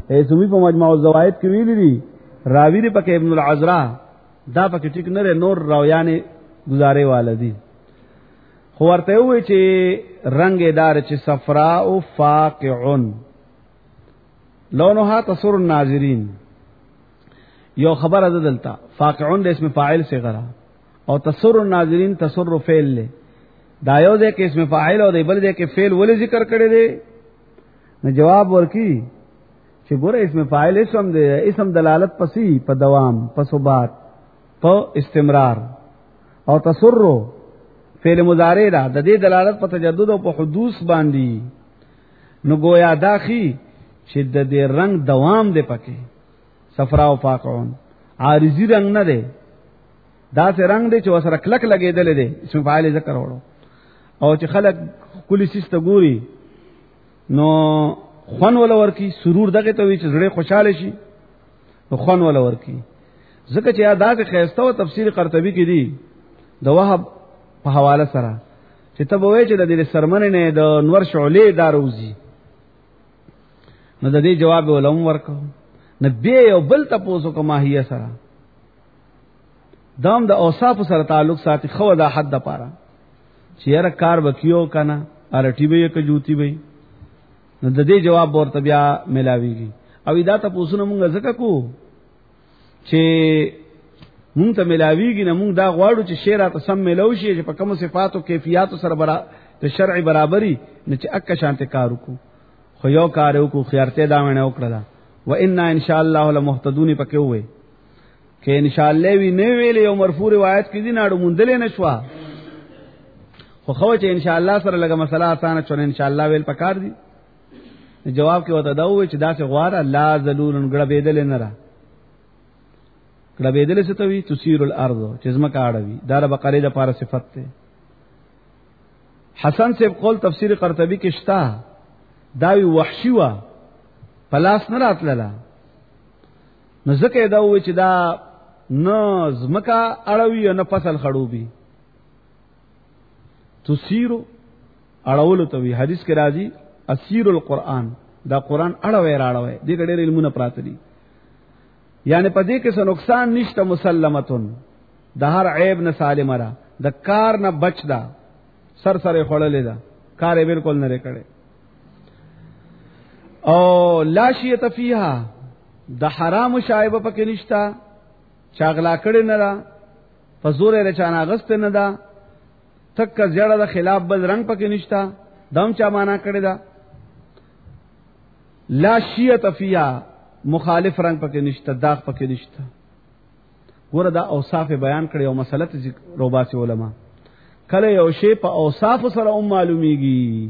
ایسومی په مجموع الزوائد کې ویلي دي راوی دی پکې ابن العذرا دا پکې ټیک نه نور راویانه گزارې والدي خو ورته وی چې رنگ دار چې صفراء فاقع لونها تسر الناظرین یو خبر از دلتا فاقعون د اسم فاعل سے غرا او تسر الناظرین تسر فعل له دا یو د اسم فاعل او د بل د کې فعل ولې ذکر کړي دي نو جواب ورکی چې ګوره اسم فاعل اسم دی اسم دلالت پسی په دوام په ثبات په استمرار او تسر فعل مضارع دا د دې دلالت په تجدد او په حدوث باندې نو گویا داخی چې د دې رنگ دوام دی پکې صفرا او فاقعون عارضی رنگ نه دی دا سه رنگ دی چې وسره کلک لګیدل دی اسم فاعل ذکر وړو او چې خلق کلی سیسته ګوري نو خون ولا ورکی سرور دغه ته وی چې زړه خوشاله شي نو خون ولا ورکی ځکه چې یادات خیسته او تفسیر قرطبی کې دی د وهب په حواله سره چې ته به وای چې د دې سرمنه نه د نور شعله داروزی نو د دې جواب ولوم ورکو نبی او بل تاسو کومه هي سره دام د اوصاف سره تعلق ساتي خو د حد لپاره چې یاره کار وکیو کنه ارټی به یک جوتی به نو د دې جواب ورته بیا ملاویږي او دا تاسو نه مونږ ځکه کو چې مونږ ته ملاویږي نه مونږ دا غواړو چې شعر ته سم ملو شي چې په کوم صفات او کیفیت سره د شرع برابرۍ نه چې اک شانته کار وکړو خو یو کار وکړو خیارته دا ونه وکړه و ان ان شاء الله لمهتدون پکې وې کې ان شاء الله وی نه ویلې یو مرفوع روایت کې دي ناړو مونډلې نشوا خو خو چې ان شاء الله سره لګه مسله آسان چون ان شاء الله ویل پکار دي جواب کې وته دا وې چې دا څه غواړه لا ذلولن غړ بيدل نه را غړ بيدل څه توي تسير الارض چې زما کاړوي دا د بقره د پاره صفت ده حسن سے قول تفسیر قرطبی کې شتا داوی وحشی وا پلاس نه راتللا نو ځکه دا و چې دا نه زمکا اړوي نه فصل خړوبي تسیرو اړول ته وی حدیث کې راځي اسیر القرآن دا قرآن اړوي راړوي دې ډېر علمونه پراته دي یعنی په دې کې څه نقصان نشته مسلمتون د هر عیب نه سالم را د کار نه بچ دا سر سره خړلې دا کار یې بالکل نه کړي او لاشیت فیها د حرام شایبه پکې نشتا چاغلا کړي نه را فزور رچانا غست نه دا تک زړه د خلاف بل رنگ پکې نشتا دم چا معنا کړي دا لاشیت فیها مخالف رنگ پکې نشتا داغ پکې نشتا ګوره دا اوصاف بیان کړي او مسله روباسي علما کله یو شی په اوصاف سره معلومیږي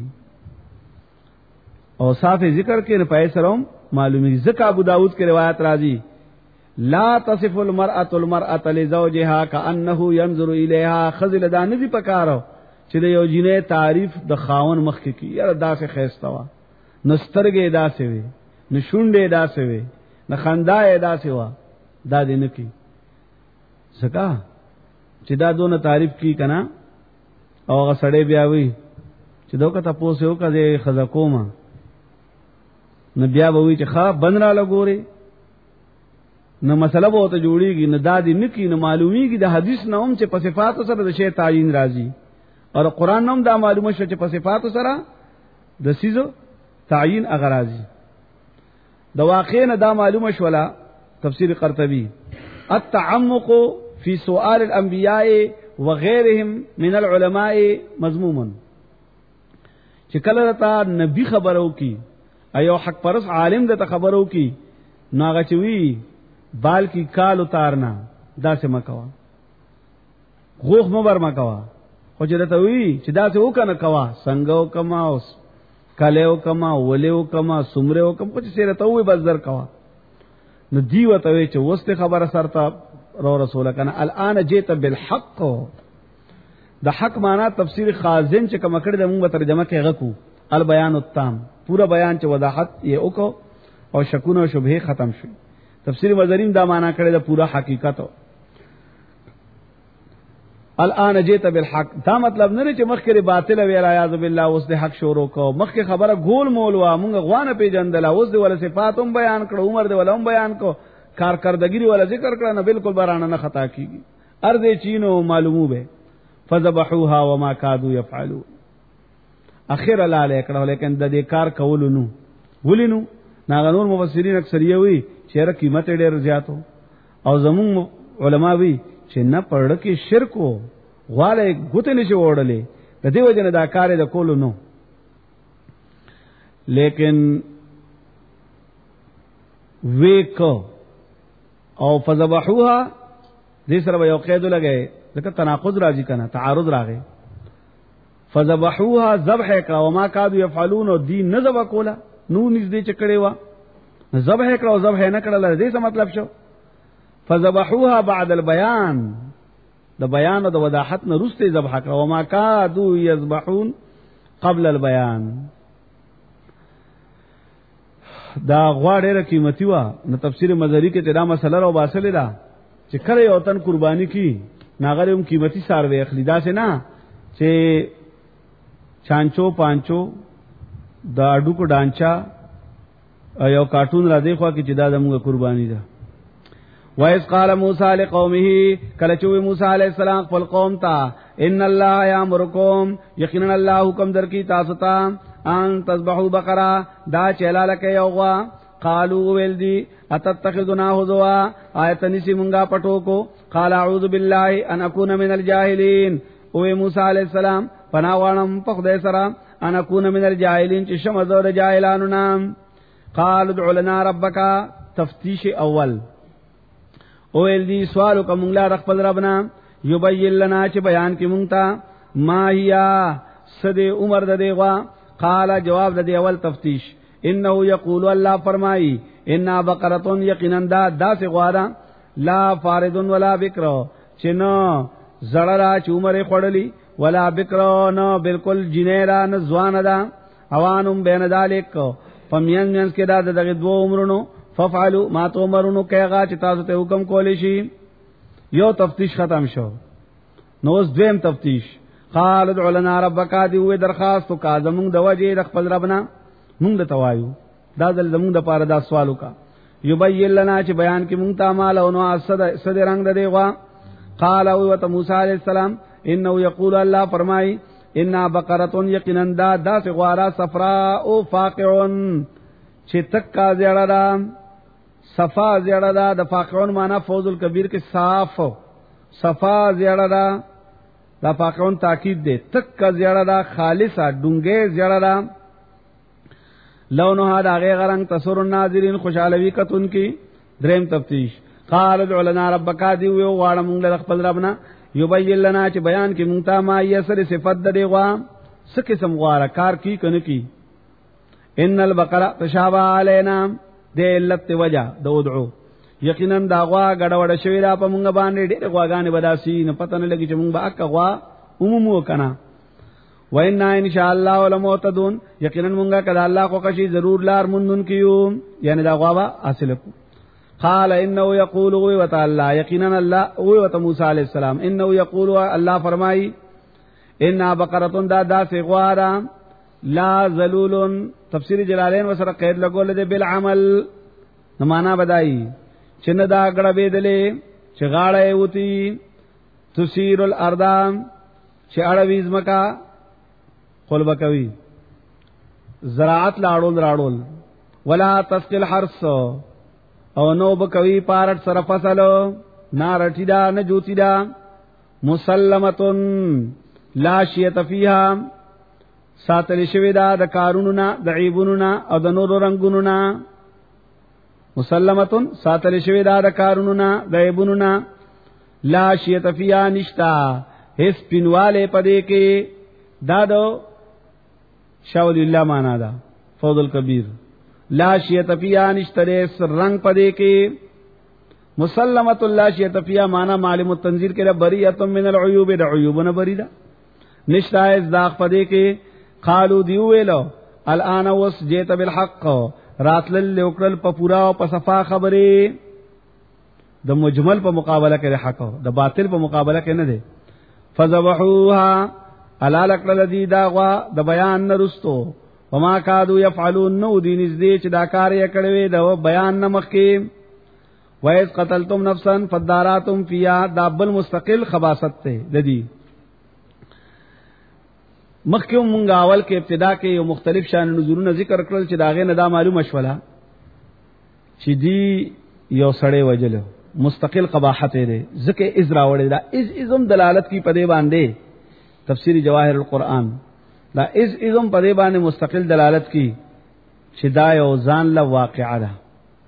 اوصاف ذکر کې په سره معلومیږي ځکه ابو داود کې روایت راځي لا تصف المرأة لزوجها كأنه ينظر إليها خذل دا ندی پکارو چې د یو جنې تعریف د خاون مخ کې کی یاره دا څه خيستا وا نسترګې دا څه وي نشونډې دا څه وي نخندای دا څه وا دا دې نه کی ځکه چې دا دونه تعریف کی کنا او هغه سړی بیا وی چې دوکه تاسو یو کده خزا کوما نو بیا به وی چې ښا بن را لګوري نو مسله به ته جوړیږي نه دادی نکی نه معلومیږي د حدیث نه هم چې په صفات سره د شی تعین راځي او قرآن نوم دا معلومه شو چې په صفات سره د سيزو تعین اگر راځي د واقع نه دا معلومه شولا تفسیر قرطبی التعمق فی سؤال الانبیاء وغيرهم من العلماء مذموم چې کله تا نبی خبرو کی ایو حق پرس عالم د خبرو کی ناغه چوي بال کی کال اتارنا دا سے مکوا غوخ مبر مکوا خو چې ته وی چې دا سے وکنه کوا څنګه کما اوس کله کما ولې کما سمره کما چې سره ته وی بزر کوا نو دی وته وی چې وسته خبره سرته رو رسول کنه الان جئت بالحق د حق معنا تفسیر خازن چې کوم کړه د موږ ترجمه کې غکو البیان التام پورا بیان چې وضاحت یې وکاو او شکونه او شبهه ختم شي تفسیر مزریم دا معنا کړی دا پورا حقیقت الان جئت بالحق دا مطلب نه چې مخکې باطل وی را یاذ بالله اوس د حق شروع کو مخکې خبره ګول مول وا مونږ غوانه پیجندل اوس دی ول صفاتم بیان کړ عمر دی ولهم بیان کو کارکردګری ولا ذکر کړه نه بالکل برانه نه خطا کیږي ارزه چینو معلومو به فذبحوها وما كادوا يفعلون اخر لاله کړه لیکن د دې کار کولونو ولینو ناغنور مفسرین اکثریه وی چې قیمت ډېر زیاتو او زمون علما وی چې نه پړ کې شرک وو غواړي ګوت نشي وړلې د دې وجنه دا کار د کولو نو لیکن ویکو او فذبحوها دې سره یو قید لګي ځکه تناقض راځي کنه تعارض راغی فذبحوها ذبح کړه او ما کادو يفعلون دین نه ذبح کولا نو نږدې چکړې وا ذبح کړه او ذبح نه کړل دې څه مطلب شو فذبحوها بعد البيان د بیان او د وضاحت نه وروسته ذبح کړه او ما کادو يذبحون قبل البيان دا غواړه قیمتي وا نو تفسیر مزری کې دا مسله راو باسل دا چې کله یو تن قرباني کی ناغره هم قیمتي ساروي اخلي دا څه نه چې چانچو پانچو دا اډو کو ډانچا یو کارټون را دی خو کې چې دا زموږ قرباني ده وَإِذْ قَالَ مُوسَى لِقَوْمِهِ کله چې موسی علیہ السلام خپل قوم ته ان الله یامرکم یقینا الله حکم درکې تاسو ته ان تذبحوا بقره دا چلاله کې یوغا قالوا ولدي اتتخذنا هزوا آیتنی سی مونږه پټو کو قال اعوذ بالله ان اكون من الجاهلين او موسی علیہ السلام پناوانم په خدای سره ان اكون من الجاهلين چې شمزو د جاهلانو نام قال ادع لنا ربك تفتیش اول او ولدي سوالو کوم لا رخل ربنا یبین لنا چې بیان کې مونږ ته ما هيا سد عمر د دیغوا قال جواب د دی اول تفتیش انه یقول الله فرمای ان بقره یقینا دا سے غوارا لا فارد ولا بکر چنو زړرا چې عمر خړلی ولا بکر نو بالکل جنیرا نه ځوان ده اوانم بین ذالک فمین منس کې دا دغه دوه عمرونو ففعلوا ما تؤمرون کایغه چې تاسو ته حکم کولی شي یو تفتیش ختم شو نو اوس دویم تفتیش قال ادع لنا ربک دی وې درخواست کا زمون د وجه د خپل ربنا مونږ د توایو دا دل زمون د پاره دا سوالو کا یبین لنا چې بیان کې مونږ ته مال او نو صد رنگ د دیغه قال او ته موسی علیہ السلام انه یقول الله فرمای ان بقره یقینا دا غوارا صفراء فاقع چې تک کا زیړه دا صفا زیړه دا د فاقعون معنا فوز الکبیر کې صاف صفا زیړه دا فاقعون تاکید دی تک کا زیړه دا خالصه ډونګه زیړه دا لونها دا غیر رنگ تسر الناظرین خوشالوی کتون کی دریم تفتیش قال ادع لنا ربک دی وی واړه مونږ له خپل ربنا یبین لنا چې بیان کې مونږ ته ما یسر صفات د دیغه سکه سم غواره کار کی کنه کی ان البقره تشابه علینا د علت وجہ د ادعو یقینا دا غوا غډوډ شوی را په مونږ باندې ډېر غواګانې بداسي نه پته نه لګی چې مونږ به اک غوا عمومو کنا وإنا ان شاء الله ولموتدون یقینا مونږه کله الله کو کشي ضرور لار مونږ کیو یعنی دا غوا حاصل کو قال انه يقول وتعالى یقینا الله او موسی علیہ السلام انه يقول الله فرمای ان بقره دا سغوارا لا ذلول تفسیر جلالین وسره قید لګول دي بالعمل نو معنا بدای چې نه دا غړ بيدلې چې غاړه وتی تسير الارض چې اړويز مکا قلب کوي زراعت لاړول ولا تسقل حرث او نو بکوي پارت سره فصل نارټی دا نه جوتی دا مسلمتن لا شیت فیها ساتل شوی دا د کارونو نا د عیبونو نا او د نور رنگونو نا مسلمتن ساتل شوی دا د کارونو نا د عیبونو نا لا شیت فیها نشتا هیڅ پینواله پدې کې دا دو شاول الله معنا دا فوز الکبیر لا شیت فیها نشتره رنگ پدې کې مسلمت الله شیت فیها معنا معلوم التنزیل کې بریئه من العیوب د عیوبونه بریدا نشتا از داغ پدې کې قالو دیو ویلو الان وس جیت بالحق راتل لوکل په پورا او په صفا خبره د مجمل په مقابله کې حق د باطل په مقابله کې نه دی فذبحوها علالک لذی داغوا د بیان نرستو وما کادو یفعلون نو دین نږدې چې دا کار یې کړی د بیان نمخې وایز قتلتم نفسا فداراتم فیها دابل مستقل خباست ته لدی مخکې مونږ اول کې ابتدا کې یو مختلف شان نظرونه ذکر کړل چې داغه نه دا معلومه شوله چې دی یو سړی وجلو مستقل قباحت دی ځکه از راوړی دا ازم دلالت کی پدې باندې تفسیری جواهر القرآن دا ازم پدې باندې مستقل دلالت کی چې دا یو ځان له واقعه ده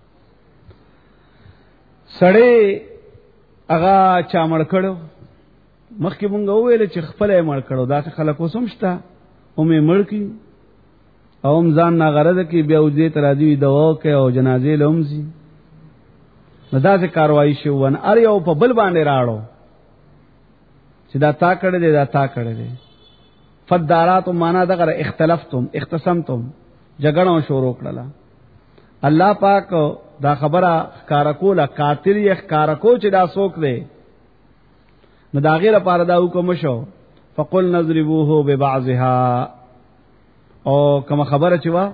سړی هغه چا مړ کړو مخکې مونږ وویل چې خپل یې مړ کړو دا خلک وسم شته او مې مړ کی او هم ځان نه غرض کی بیا وځي تر دې دوا کوي او جنازې لومزي نو دا څه کاروایی شو ون ار یو په بل باندې راړو چې دا تا کړی دی دا تا کړی دی فدارات معنا دغه اختلفتم اختصمتم جګړه شروع کړله الله پاک دا خبره کارکوله قاتل یې کارکو چې دا څوک دی نو دا غیر لپاره دا حکم شو فقل نضربوه ببعضها او کوم خبره چې وا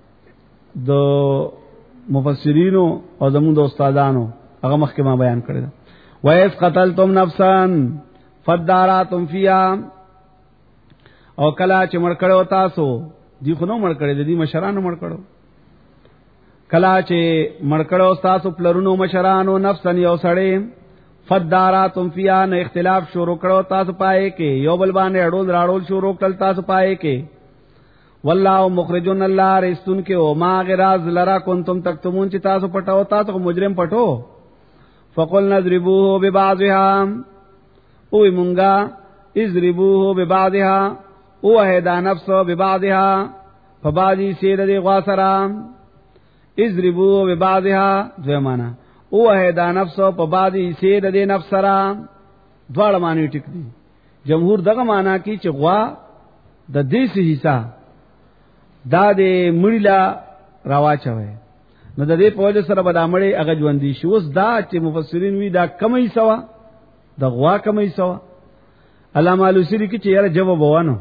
د مفسرینو او زموږ د استادانو هغه مخکې ما بیان کړی دا وایس قتلتم نفسا فداراتم فیها او کلا چې مړ کړو تاسو دی خو نو مړ کړی دی مشرانو مړ کړو کلا چې مړ کړو تاسو پلرونو مشرانو نفسا یو سړی فداراتم فیها نه اختلاف شروع کړو تاسو پائے کې یو بل باندې اډول راډول شروع کړل تاسو پائے کې والله مخرجن الله رستون کې او ما غراز لرا کنتم تکتمون چې تاسو پټاو تاسو مجرم پټو فقل نضربوه ببعضها او مونږه اضربوه ببعضها او هدا نفس ببعضها فبعضی سید دی غاسرا اضربوه ببعضها ځمانه او هدا نفس په بعضی سید دی نفس سرا دواړه معنی ټیک دي جمهور دغه معنا کی چې غوا د دې سه حصہ دا دې مړیلا راواچوي نو د دې په وجه سره به د مړی هغه ژوندۍ شي اوس دا چې مفسرین وی دا کمې سوا د غوا کمې سوا علامه لوسری کی چې یاره جواب وانه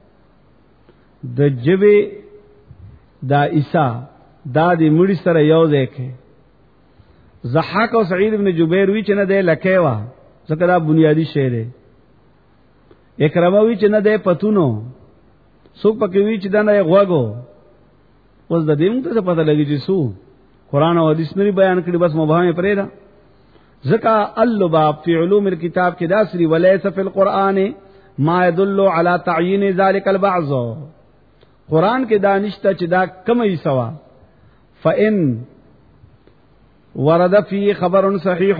د جبه دا عیسی دا دې مړی سره یو ځای کې ضحاک او سعید ابن جبیر وی چې نه ده لکه وا ځکه دا بنیادی شی دی اکرامه وی چې نه ده پتونو څوک پکې وی چې دا نه غواګو اوس د دې موږ ته پته لګی چې سو قران او حدیث نه بیان کړي بس مبهم پرې دا ځکه اللباب فی علوم الكتاب کې دا سری وليس فی القران ما يدل على تعیین ذلك البعض قران کې دا نشته چې دا کمې سوا فإن ورد فی خبر صحیح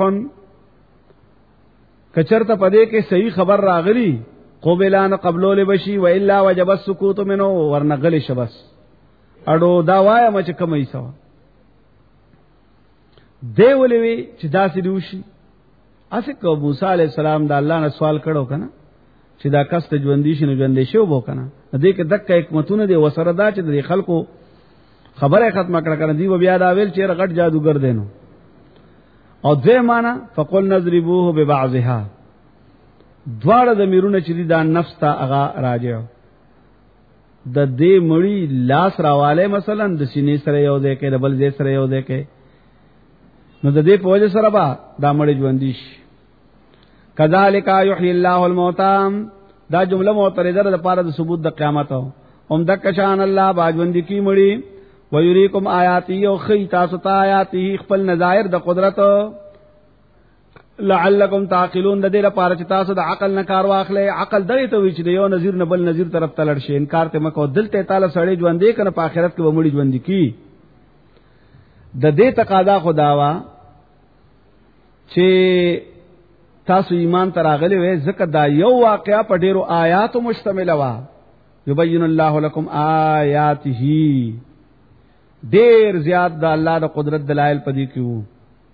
کچرته پدې کې صحیح خبر راغلی قبلان قبلول بشي و الا وجب السکوت منه ورنغلی شبس اډو دا وای مچ کمې سوا دی ولوي چې داسې دیوشي اسه کو موسی علی السلام د الله نه سوال کړو کنه چې دا کس ته ژوندې شي نو ژوندې شو بو کنه دې کې دک حکمتونه دي وسره دا چې د خلکو خبره ختمه کړه کنه دی بیا دا ویل چې رغټ جادوګر دینو او دې معنا فقل نضربوه ببعضها دواړه د میرونه چې دا نفس ته هغه راځي د دې مړی لاس راواله مثلا د سینې سره یو ځای کې د بل ځای سره یو ځای کې نو د دې په وجه سره با دا مړی ژوندې شي کذالک یحیی الله الموتى دا جمله معترضه ده لپاره د ثبوت د قیامت هم د کشان الله باجوندې کی مړی ویریکم آیاتی او خی تاسو ته آیاتی خپل نظائر د قدرت لعلکم تعقلون د دې لپاره چې تاسو د عقل نه کار واخلئ عقل دغه ته وی چې یو نظیر نه بل نظیر طرف ته لړ شي انکار ته مکو دلته تعالی سړی ژوندې کنه په آخرت کې به مړي ژوندې کی د دې تقاضا خداوا چې تاسو ایمان تراغلی وې ځکه دا یو واقعا په ډیرو آیاتو مشتمل وا یبین الله لكم آیاته ډیر زیات د الله د قدرت دلایل پدې کیو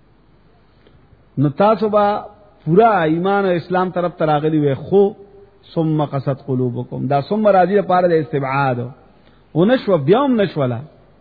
نو تاسو با پورا ایمان او اسلام طرف تراغلی وې خو ثم قست قلوبکم دا ثم راضی لپاره د استبعاد او نشو بیاوم نشولا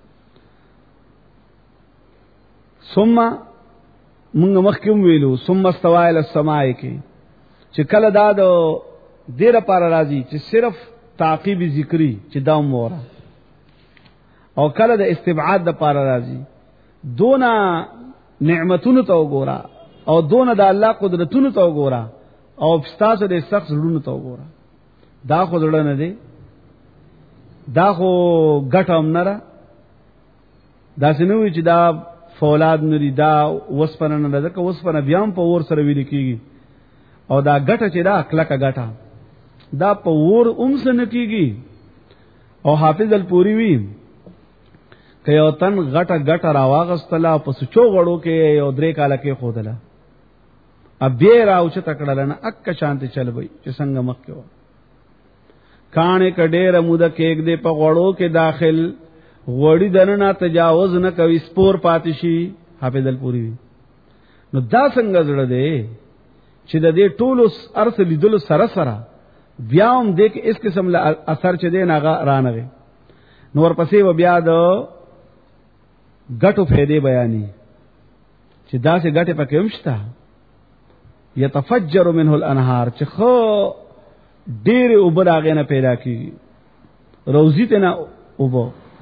ثم مونږ مخکوم ویلو ثم استوى الى السماء کې چې کله دا د دیر لپاره راځي چې صرف تعقیب ذکری چې دا مورا او کله د استبعاد د لپاره راځي دونا نعمتونو ته وګورا او دونا د الله قدرتونو ته وګورا او ستاسو د سخت زړونو ته وګورا دا خو زړه نه دی دا خو ګټم نه را دا سينوي چې دا فولاد نری دا وسپنه نه ده که وسپنه بیا په ور سره ویل کیږي او دا ګټه چې دا کلکه ګټه دا په ور اومسن کیږي او حافظ الپوری وی که یو تن غټه ګټه راواغستله په سچو غړو کې یو درې کاله کې خودله اب به راو چې تکړه نه اک شانتی چل وي چې څنګه مخ کې و کانه کډېر موده کېګ دې په غړو کې داخل غوړی دنه تجاوز نه کوي سپور پاتشي حافظ الپوری وی نو دا څنګه زړه دی چې د دې ټولو ارث لیدلو سره سره بیا هم دې کې اس قسم له اثر چې دی ناغه رانغه نور پسې و بیا د غټو فائدې بیانې چې دا سه غټه پکې همشتا يتفجر منه الانهار چې خو ډېر اوبر هغه نه پیدا کیږي روزي ته نه اوبو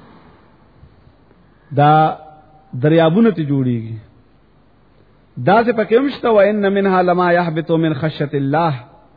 دا دریابونه ته جوړیږي دا سه پکې همشتا و ان منها لما يهبط من خشيه الله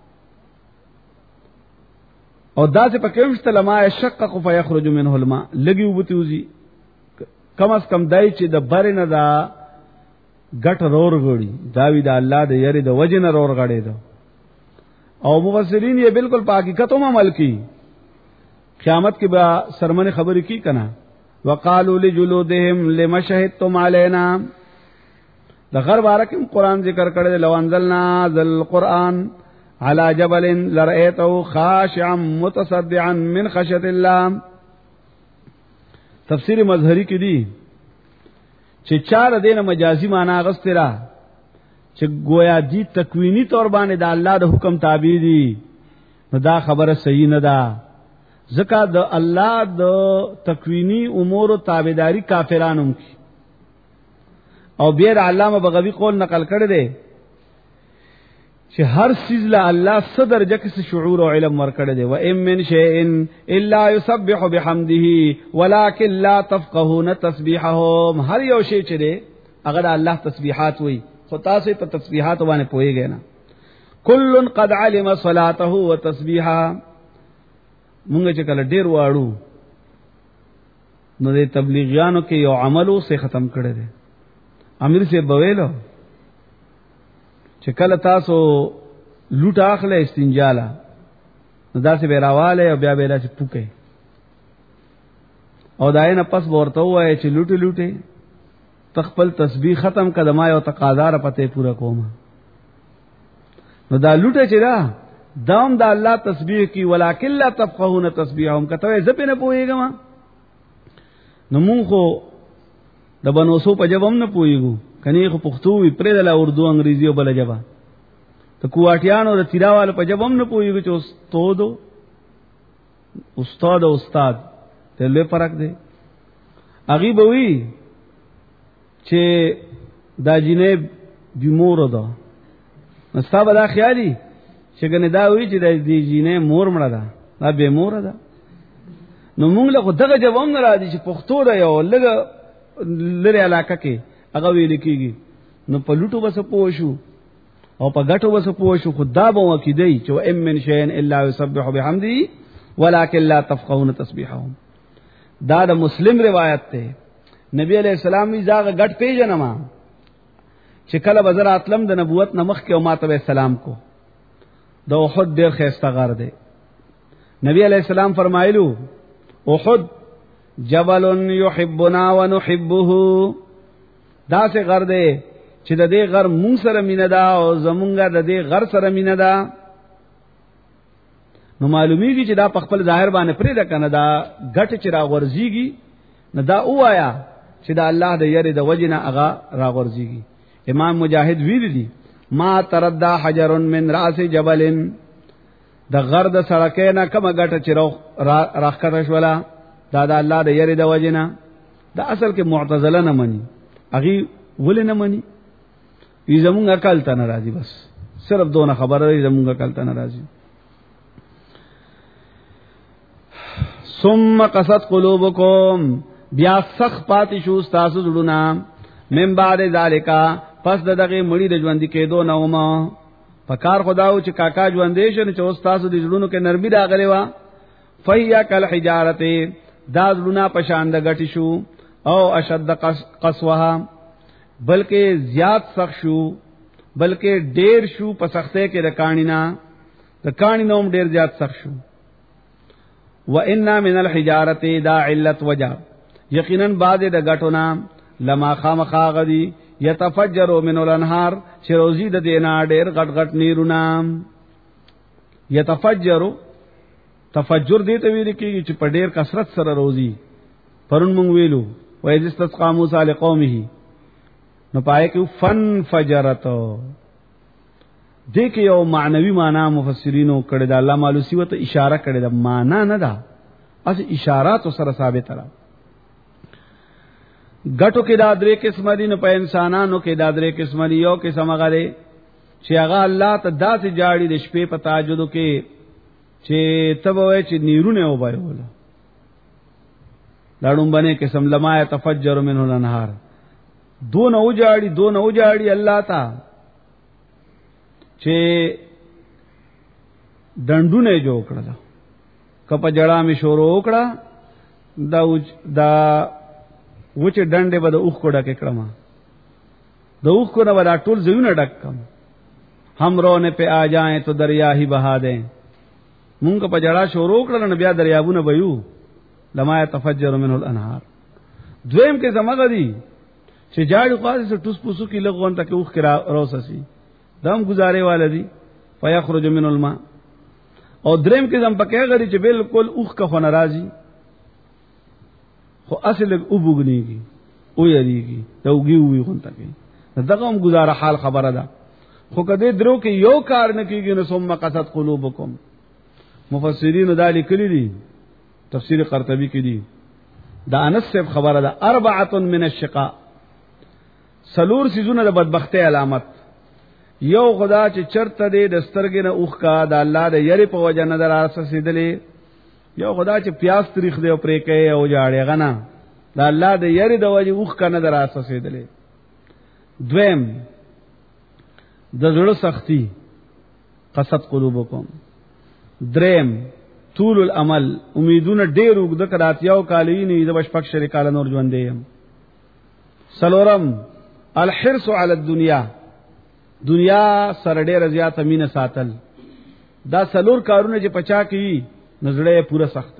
او دا سه پکې همشتا لما يشقق فيخرج منه الماء لګي وبتوزي کم از کم دای چې د برنه دا غټ رور غړي دا وی دا الله د یری د وجن رور غړي دا او مفسرین یې بالکل په حقیقت هم عمل کی قیامت کې به سرمنه خبرې کی کنا وقالو لجلودهم لما شهدتم علينا د غر بارکم قران ذکر کړل لو انزلنا ذل قران على جبل لرأيته خاشعا متصدعا من خشيه الله تفسیر مظهری کې دی چې چار دینه مجازي معنا غسترا چې گویا دي تکوینی تور باندې د الله د حکم تابع دي نو دا خبره صحیح نه ده ځکه د الله د تکوینی امور او تابعداري کافرانو کی او بیر علامه بغوی قول نقل کړی دی چې هر چیز له الله صدر جکه شعور او علم ورکړی دی و ام من شیء الا يسبح بحمده ولكن لا تفقهون تسبيحهم هر یو شی چې دی هغه د الله تسبیحات وای خو تاسو په تسبیحات باندې پوهیږئ نه کل قد علم صلاته وتسبيحه مونږ چې کله ډیر واړو نو د تبلیغیانو کې یو عملو سے ختم کړی دی امیر سے بویلو چې کله تاسو لوټ اخله استنجاله نو داسې بیراواله او بیا بیره چې پوکې او داینه پس ورته وای چې لوټي لوټي تخپل تسبیح ختم کدما او تقاضا را پته پورا کوم نو دا لوټه چې دا دام دا الله تسبیح کی ولکن لا تفقهون تسبیحهم کته زپه نه پويګم نو مونږ خو د بنوسو په جواب نه پويګو کني خو پښتو وی پرې د اردو انګریزي او بل جواب ته کوټیانو د تیراوال په جواب نه پويګو چې استاد او استاد ته له فرق دی اغي به وی چې دا جنې بیمور ده نو صاحب دا خیالي چې ګنې دا وی چې د دې جنې مور مړه ده دا به مور ده نو موږ له دغه جواب نه راځي چې پښتو ده یو لګ لري علاقه کې هغه ویل کېږي نو په لوټو وسه پوښو او په غټو وسه پوښو خدا به وکیدای چې ام من شيء الا يسبح بحمده ولكن لا تفقهون تسبيحهم دا د مسلم روایت ته نبی علیہ السلام یې زاغه غټ پیژنما چې کله بزر اتلم د نبوت نمخ کې او ماته سلام کو د احد ډیر خسته غار دی نبی علیہ السلام فرمایلو احد جبل يحبنا ونحبه دا سه غر دی چې د دې غر مون سره مینه ده او زمونږه د دې غر سره مینه ده نو معلومیږي چې دا په خپل ظاهر باندې پرې ده کنه دا غټ چې را ورزيږي نه دا وایا چې دا الله د یری د وجنه اغا را ورزيږي امام مجاهد ویل دي ما تردا حجر من راس جبل د غرد سړکې نه کوم غټ چې راخکته شولا دا د الله د یری د وجنه دا اصل کې معتزله نه مني اغي ول نه مني ای زمونږ عقل ته ناراضي بس صرف دونه خبره ای زمونږ عقل ته ناراضي ثم قست قلوبکم بیا سخت پاتې شو تاسو زړونه من بعد ذالکا پس دغه مړی د ژوند کېدو نو ما پکار خداو چې کاکا ژوندې شنه چې استاد د ژوندونو کې نرمي راغلی وا فیا کل حجارته دا زړونه پشان د غټی شو او اشد قسوها بلکې زیات سخت شو بلکې ډیر شو په سختۍ کې رکانینا د کانینوم ډیر زیات سخت شو وان من الحجاره دا علت وجا یقینا بعد د غټونا لما خامخاغدی یتفجر من الانهار چې روزي د دینا ډېر غټ غټ نیرونه یتفجر تفجر دې ته ویل کېږي چې په ډېر کثرت سره روزي پرون مونږ ویلو وایذ استسقى موسی لقومه نو پای کې فن فجرت دې کې یو معنوي معنا مفسرینو کړه د الله مالوسی وته اشاره کړه د معنا نه ده اس اشارات سره ثابت را غټو کې دا درې قسم دي نو په انسانانو کې دا درې قسم دي یو قسم هغه چې هغه الله ته داسې جاړي د شپې په تهجد کې چې تبوي چې نیرونه وبایول داړم باندې قسم لما يتفجر منه الانهار دون اوجاړي الله ته چې دندونه جوړ کړل کپ جړه می شروع وکړه دا وچه ډنډه به د اوخ کوډه کې کړم د اوخ کو نه ودا ټول زونه ډکم هم رونے پہ آ جائیں تو دریا ہی بہا دیں مونږ په جړه شروع کړل نو بیا دریابونه بيو لما يتفجر منه الانهار دویم کې زمغه دي چې جاړو قاضي سے ټوس پوسو کې لغون تک اوخ کرا روسسي دم گزارے والدي فيخرج من الماء او دریم کې زم پکې غري چې بالکل اوخ کا خو ناراضي خو اصل او بوګنيږي او یریږي دوږي وي خون تک دغه هم گزاره حال خبره ده خو کده درو کې یو کار نه کیږي نو ثم قصد قلوبکم مفسرین دا لیکلي دي تفسیر قرطبی کې دي دا انس سے خبره ده اربعه من الشقاء سلور سيزونه د بدبختی علامت یو خدا چې چرته دې د سترګې نه اوخ کا د الله د یری په وجه نه دراسه سیدلې یو خدا چې پیاس تاریخ دې او پرې کې او جاړي غنا د الله د یری د وجه اوخ کا نه دراسه سیدلې دویم د زړه سختی قصد قلوبکم دریم طول العمل امیدونه ډېر وګد کراتیاو کالی نه د بشپک شریکال نور ژوندې سلورم الحرص علی الدنیا دنیا سره ډېر زیات امینه ساتل دا سلور کارونه چې پچا کی نظرې پورا سخت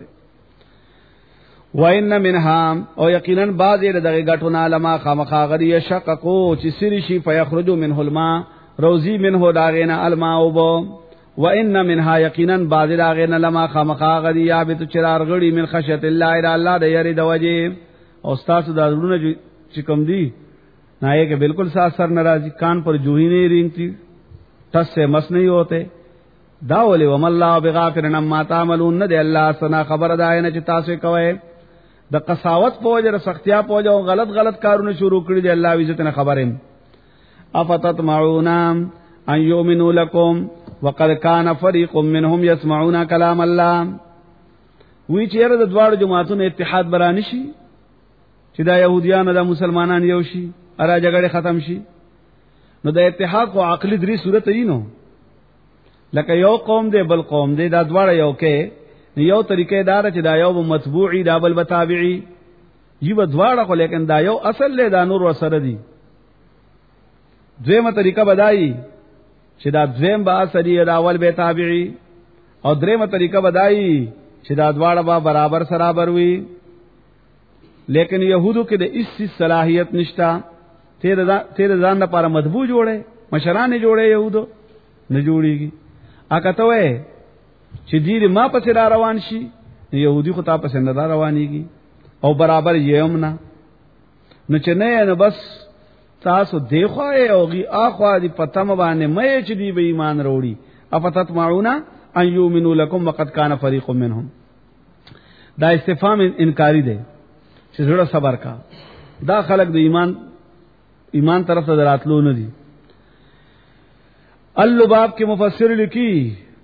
وان منها او یقینا بعض دغه غټونه علما خامخاغری شققو چې سری شي فیخرجوا منه الماء روزی منه داغینا الماء وبو وان منها یقینا بعض داغینا لما خامخاغری یا به چرار غړي من خشیت الله الا الله د یری د وجه او استاد د زړونه چې کوم دی نه یې کې بالکل سات سر ناراضی کان پر جوہی نہیں رینگتی ٹس سے مس نہیں ہوتے داولی وم اللہ بغافر عما تعملون ند اللہ سنا خبر دای نه چې تاسو کوي د قساوت پوجر سختیا پوجو غلط کارونه شروع کړی دی الله عزت نه خبرم افتطمعون ان یؤمنوا لكم وقد كان فريق منهم يسمعون كلام الله وی چیرې د دوړو جماعتونو اتحاد برانی شي چې دا يهوديان او مسلمانان یو شي اره جګړه ختم شي نو د اتحاد او عقلی درې صورت یې نو لکه یو قوم دی بل قوم دی دا دواړه یو کې یو طریقې دار چې دا یو متبوعي دا بل تابعي یو دواړه خو لیکن دا یو اصل له دا نور وسره دي دویمه طریقه بدایي چې دا دویم با اثري دا اول به تابعي او دریمه طریقه بدایي چې دا دواړه با برابر سرابر وي لیکن يهودو کې د اس صلاحيت نشتا تیر ځان لپاره مطبوع جوړه مشران جوړه يهودو نه جوړيږي اګه ته وې چې دې ما پسې را روان شي يهودي خو تا پسې نه روانيږي او برابر یم نه نو چې نه بس تاسو دیخوا او غي اخوا دي پتم باندې مې چې دی به ایمان وروړي افتت معونا ان يؤمنوا لكم وقد كان فريق منهم دا استفهام انکاری دی چې زړه صبر کا دا خلق د ایمان طرف ته دراتلو نه دي اللباب کې مفسر لیکي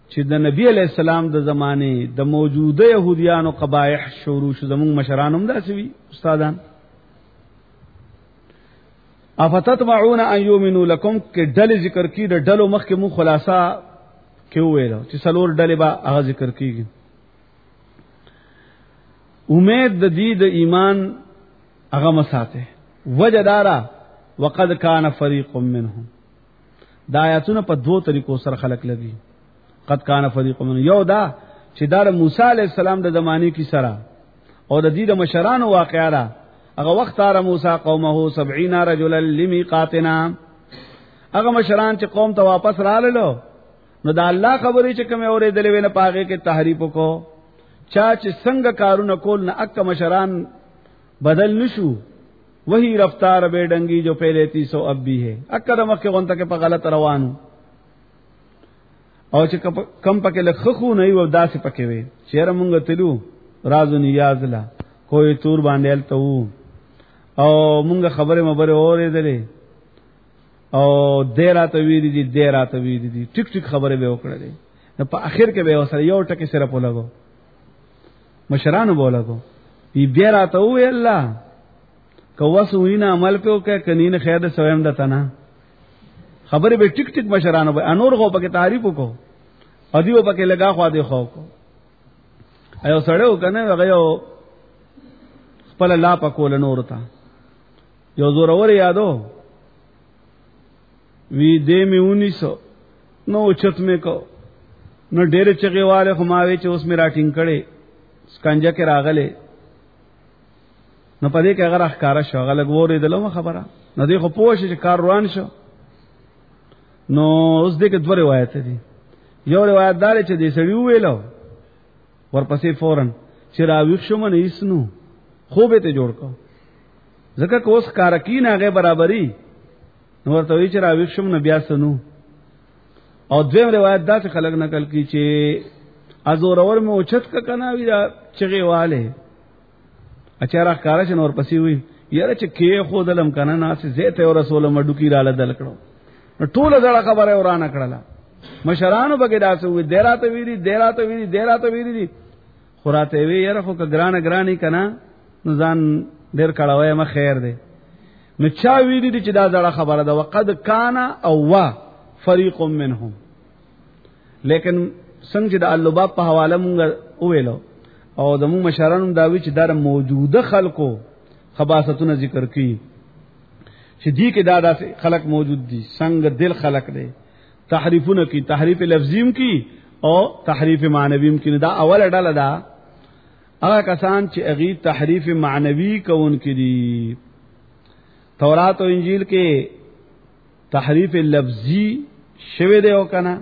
چې د نبی علی السلام د زمانه د موجوده يهوديانو قبایح شروع شو زمون مشران هم داسې وي استادان افتتمعون ان يؤمنوا لكم کې ډل ذکر کی د ډلو مخ کې مو خلاصہ کې ویل چې سلور ډلې با هغه ذکر کیږي امید د دې د ایمان هغه مساته وجدارا وقد كان فريق منهم دا آیاتونه په دوه طریقو سره خلق لګي قد كان فريق منهم یو دا چې دا موسی عليه السلام د زمانه کې سره او د دې د مشرانو واقعا را هغه وخت را موسی قومه 70 رجلا لميقاتنا هغه مشران چې قوم ته واپس راللو نو دا الله خبرې چې کوم اورېدلې وینه پاګه کې تحریف کو چا چې څنګه کارونه کول نه اک مشران بدل نشو وہی رفتار بے ڈنگی جو پہلے 300 اب بھی ہے اکر مکه غونته کې په غلط روانو او چې کم پکې لخخو نه یو داسې پکې وي چیرې مونږ تلو رازو نیاز لا کوئی تور باندې الته وو او مونږ خبره مبره اورېدلې او دیراته ویری دي ټیک ټیک خبره به وکړلې نو په اخر کې به وسره یو ټکی سره پولغو مشرانو بولغو بیا راته وې الله کواسو وینا عمل په وکړه کنین خیر د سویم دته نه خبره به ټیک ټیک مشرانو به انور غو پکې تعریف وکړو ادیو پکې لگا خو دې خو کو ایو سړیو کنه هغه یو خپل لا پکول نور تا یو زور اور یادو وی دې می 1900 نو چت می کو نو ډېر چغي والے خماوي چې اوس می راټینګ کړي سکنجه کې راغله نو پدې کې اگر اخکارا شو غلګ وره دلو خبره نو دې خو پوه شي چې کار روان شو نو اوس دې کې دوه روایت دي یو روایت دار چې دې سړی ویلو ورپسې فورن چې راوښ شو منه ایسنو خوبه ته جوړ کو ځکه کوس کارکین هغه برابرۍ نو ورته وی چې راوښ شو نو بیا سنو او دویم روایت دا چې خلک نقل کی چې ازور اور مې اوچت کا کنه وی دا چغي والے اچارا کارا شنو ور پسې وی یاره چې کې خو دلم کنه ناس زیته او رسول مډو کی را لدل کړو نو ټول ځړه خبره ورانه کړله مشرانو بګی داسو وی دیراته ویری دي خوراته وی یاره خو ګران کنا نو ځان ډیر کړهوي ما خیر دی نو چا ویری دي چې دا ځړه خبره ده وقد کان او وا فريق منهم لیکن څنګه د اللباب په حواله مونږ ویلو او د مو مشرانو دا وی چې دا موجوده خلکو خباستونه ذکر کړي چې دې کې دا خلق موجود دي څنګه دل خلق دي تحریفونه کی تحریف لفظیم کی او تحریف معنویم کی دا اول ډله دا هغه کسان چې اغي تحریف معنوي کون کړي تورات او انجیل کې تحریف لفظی شوه دی او کنه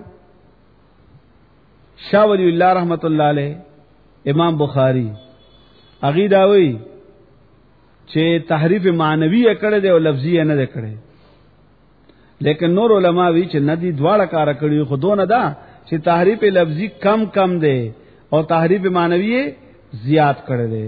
شاه ولی الله رحمت الله علیه امام بخاری اغي داوی چې تحریف معنوي کړه دی او لفظي نه ده کړه لیکن نور علما وی چې ندی دواړه کار کړي خودونه دا چې تحریف لفظي کم دی او تحریف معنوي زیات کړه دی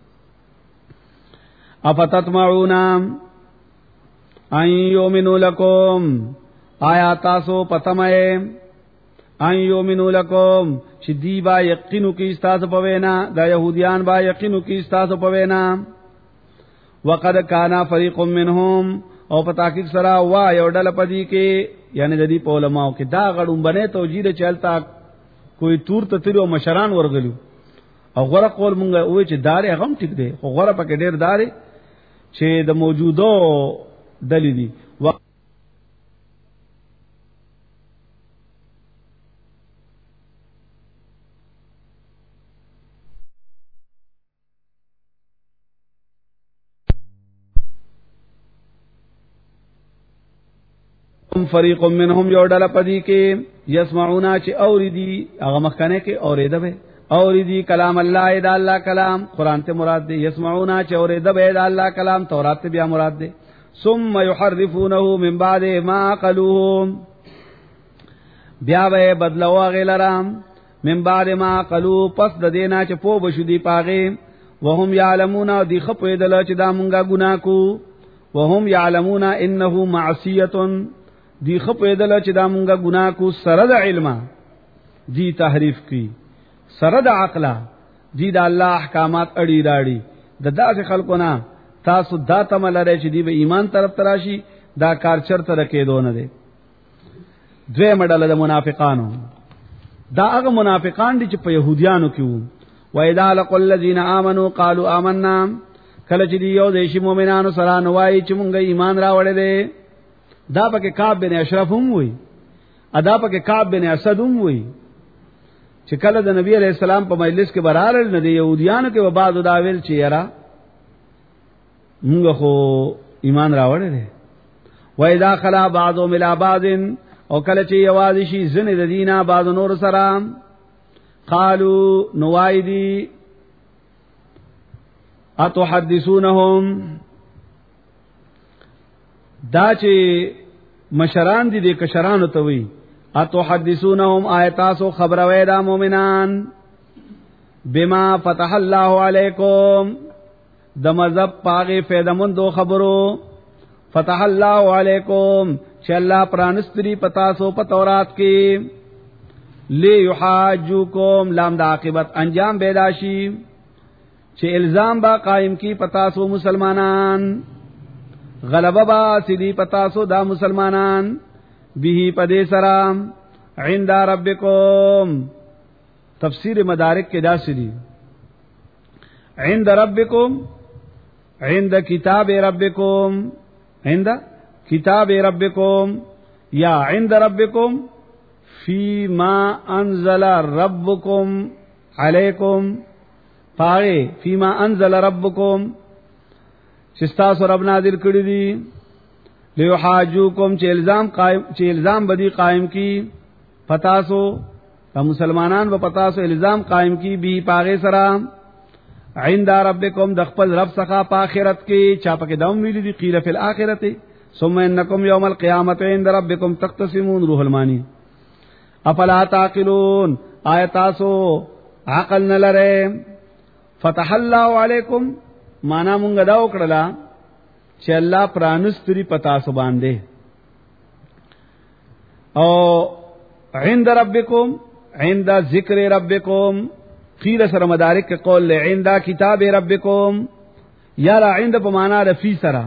افتتمعون ان یؤمنوا لکم آیا تاسو پتمئ ان یؤمنوا لکم چې دی با یقینو کې استاسو پوینا دا يهوديان با یقینو کې استاسو پوینا وقد کان فریق منهم او په تحقیق سره وا یو ډله پدی کې یعنی د دې په علماء کې دا غړم بنه توجیه چلتا کوئی تور تتریو مشران ورغلو او غره قول مونږه وې چې دار غم ټیک دی خو غره پکې ډېر دار چې د موجودو دلی دي فریق منهم یو ډله پدی کې یسمعون چې اوریدي هغه مخکنه کې اوریده به اوریدي کلام الله دا الله کلام قران ته مراد دی یسمعون چې اوریده به دا الله کلام تورات ته بیا مراد دی ثم يحرفونه من بعد ما قالوه بیا به بدلوا غلرام من بعد ما قالو پس د دینا چې پو بشو دی پاغه وهم يعلمون دی خپې دل چې دا مونږه ګناه کو وهم يعلمون انه معصیه دی خپې دل چې دا مونږه ګناه کو سره د علم دی تحریف کی سره د عقلا دی د الله احکامات اړي راړي د داسې خلکو نه تاسو دا تمل لري چې دی به ایمان طرف تراشي دا کار چرته رکېدو نه دی. دوی مډاله د منافقانو دا هغه منافقان دي چې په يهوديانو کې وو. وَإِذَا لَقُوا الَّذِينَ آمَنُوا قَالُوا آمَنَّا کله چې دی یو دیشي مؤمنانو سره نوای چې مونږه ایمان راوړل دي. دا پکې کعب بن اشرف هم وي، ادا پکې کعب بن اسد هم وي چې کله د نبی علیہ السلام په مجلس کې برارل نه دی يهوديانو کې وباد دا ویل چې یرا موږ خو ایمان راوړل دي. وَإِذَا خَلَا بَعْضُهُمْ إِلَى بَعْضٍ او کله چې یوازې شي زنه د دینه بعض نور سره قالوا نوایدی اتحدثونهم دا چې مشران دي د کشرانو ته وي اتحدثونهم آیاتو خبروي دا مؤمنان بما فتح الله علیکم د مذهب پاغه فیدمندو خبرو فتح الله علیکم چې الله پرانستری پتا سو په تورات کې لیحاجوکم لام د عاقبت انجام بیداشی چې الزام با قائم کی پتا سو مسلمانان غلبه با سدی پتا سو دا مسلمانان به پدې سلام عند ربکم تفسیر مدارک کې دا سدی عند ربکم عند کتاب ربکم عند کتاب ربکم یا عند ربکم فيما انزل ربکم علیکم پاره فيما انزل ربکم شستا سو رب نازل کړی دي لیحاجوکم چې الزام بدی قائم کی پتاسو مسلمانان و پتاسو الزام قائم کی بی پاغه سرا عند ربکم د خپل رب څخه په آخرت کې چا پکې دوم ویل دي قیل فی الاخرته ثم انکم یوم القیامت عند ربکم تختصمون روح المانی افلا تعقلون آیاتاسو عقل نلره فتح الله علیکم معنا مونږ دا وکړه چې الله پرانستری پتا سو باندې او عند ربکم عند ذکر ربکم قیل سره مدارک کې قول له عند کتاب ربکم یا را عند په معنا د فی سره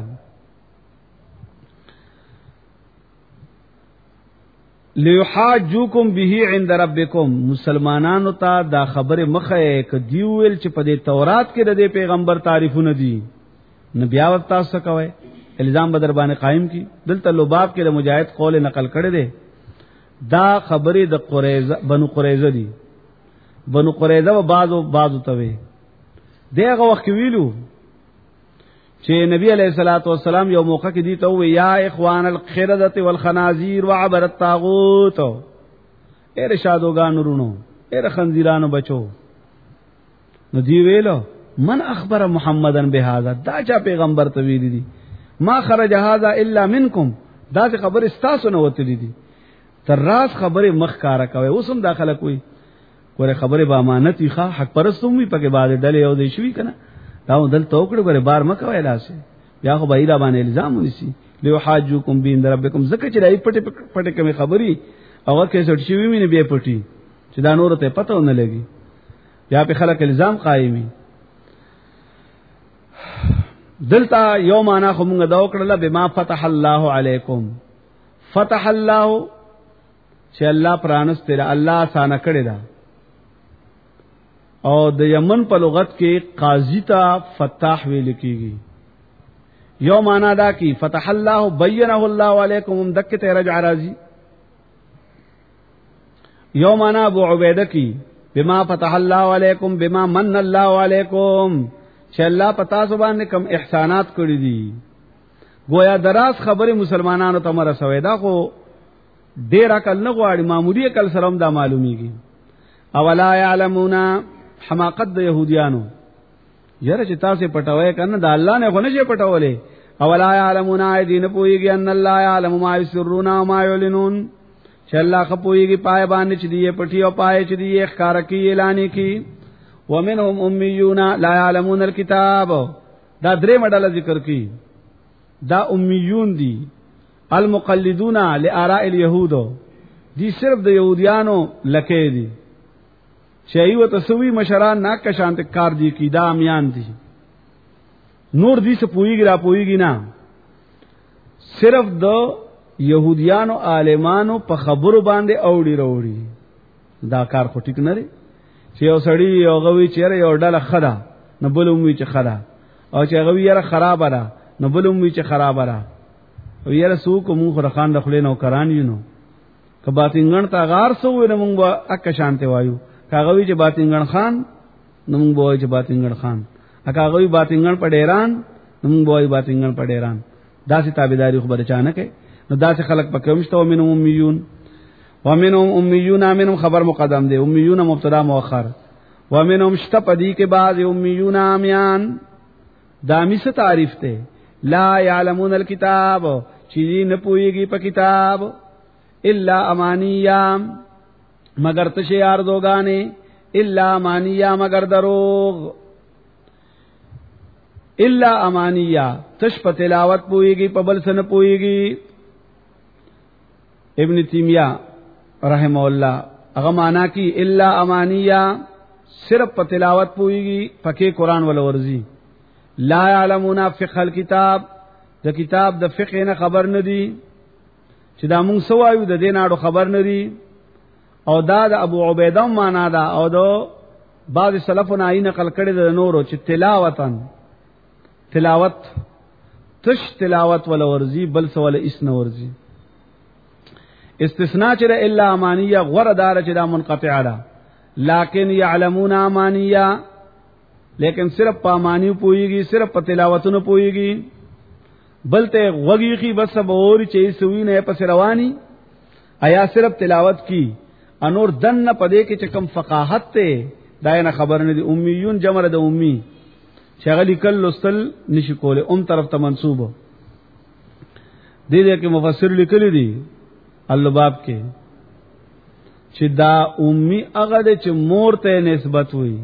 لیحاجوکم به عند ربکم مسلمانانو ته دا خبره مخه ک دیول چې په دې تورات کې د پیغمبر تعریفونه دي نبی او تاسو کوي الزام بدر باندې قائم کی دلته لوباب کې د مجاهد قول نقل کړي دي دا خبره د قریظه بنو قریظه دي بنو قریظه و بعضو توي دغه وخت ویلو چې نبی علیہ الصلوۃ والسلام یو موقع کې دی ته وی یا اخوان القردة والخنازير وعبر الطاغوت اے رشادوګان ورونو اے خنزیرانو بچو نو دی ویلو من اخبر محمدن بهذا دا چا پیغمبر ته ویل دي ما خرج هذا الا منکم دا خبر استاسو نه وته دي تر راس خبره مخ کارا کوي اوسم داخله کوي ګوره خبره با امانتي ښه حق پرستوم وي پکې بعد ډلې او دی شوی کنه دا دل توکړه ګوره بار مکوي لاسه بیا خو بایدا باندې الزام ونیسي له حاجوکم بین ربکم زکه چې دای پټه پټه کوي خبري او کې سټ شوی مینه به پټي چې دا نور ته پته ونه لګي یا په خلک الزام قائمي دلتا یو معنا خو موږ دا وکړل بما فتح الله علیکم فتح الله چې الله پرانستره الله آسان کړی دا او د یمن په لغت کې قاضی ته فتاح ویل کیږي یو معنا دا کی فتح الله بینه الله علیکم دکه ته رجع راضی یو معنا ابو عبیده کی بما فتح الله علیکم بما من الله علیکم چې الله پتا سو باندې کم احسانات کړی دي گویا دراز خبره مسلمانانو ته مرسوي دا خو ډیر عقل نه غواړي معمولی عقل سره هم دا معلومیږي اولا یعلمون حماقت د يهوديانو یره چې تاسو پټوي کنه د الله نه غونه چې پټولې اولا یعلمون دین پويږي ان الله یعلم ما یسرون و ما یعلنون چې الله خپويږي پای باندې چې دی پټي او پای چې دی ښکار کوي اعلان کوي ومنهم امیون لا يعلمون الكتاب دا درې مډاله ذکر کی دا امیون دي المقلدون لآراء اليهود دی صرف د یهودیانو لکه دي چې ایو تسوی مشران ناک شانت کار دی کی دا امیان دي نور دې څه پويږي را پويږي نه صرف د يهوديانو عالمانو په خبرو باندې اوړي وروړي دا کار خو ټیک نه دی چې یو سړی یو غوي چیرې یو ډله خدا نه بلوم وی چې خدا او چې غوي یاره خراب را نه بلوم وی چې خراب را او یاره سو کوم خو خان د خلینو کران یو که باطنګن تا غار سو نه مونږ اک شانته وایو کاغوي چې باطنګن خان نو مونږ وایو چې باطنګن خان اکاغوي باطنګن پډیران نو مونږ وایو باطنګن پډیران داسې تابعداري خو برچانه کې نو داسې خلق پکې ومشته ومنهم امیون ومنهم امیون منهم خبر مقدم دی امیون مبتدا مؤخر ومنهم شتپدی کے بعد امیون امیان دامی سے تعریف تے لا یعلمون الکتاب چیزی نہ پوئیگی پا کتاب الا امانیہ مگر تشیار دوگانے الا امانیہ مگر دروغ الا امانیہ تش پا تلاوت پوئیگی پا بلسن پوئیگی ابن تیمیہ رحمہ اللہ اغا مانا کی الا امانیہ صرف پا تلاوت پوئیگی پکے قرآن والورزی لا یعلمون فقه الكتاب دا کتاب دا فقه نه خبر ندی چې دا مونږ سوایو د دیناړو خبر ندی او دا د ابو عبیده معنا دا او دا بعض سلفنا ای نقل کړي د نورو چې تلاوت تش تلاوت ولا ورزی بل سوال اسن ورزی استثناء چر الا امانیه غور دار چې دا منقطع ده لیکن یعلمون امانیه لیکن صرف پامانی پوئیگی صرف په تلاوتونو پوئیگی بلته وغیخی بس بور چي سوی نه پس رواني آیا صرف تلاوت کی انور دن نه پدې کې چکم فقاهت ته داینه خبر نه دي امیون جمع د امی شغلی کل لستل نشی کوله طرف ته منسوب دي کې مفسر لیکلی دي اللباب کې چې دا امی هغه چې مور ته نسبت وي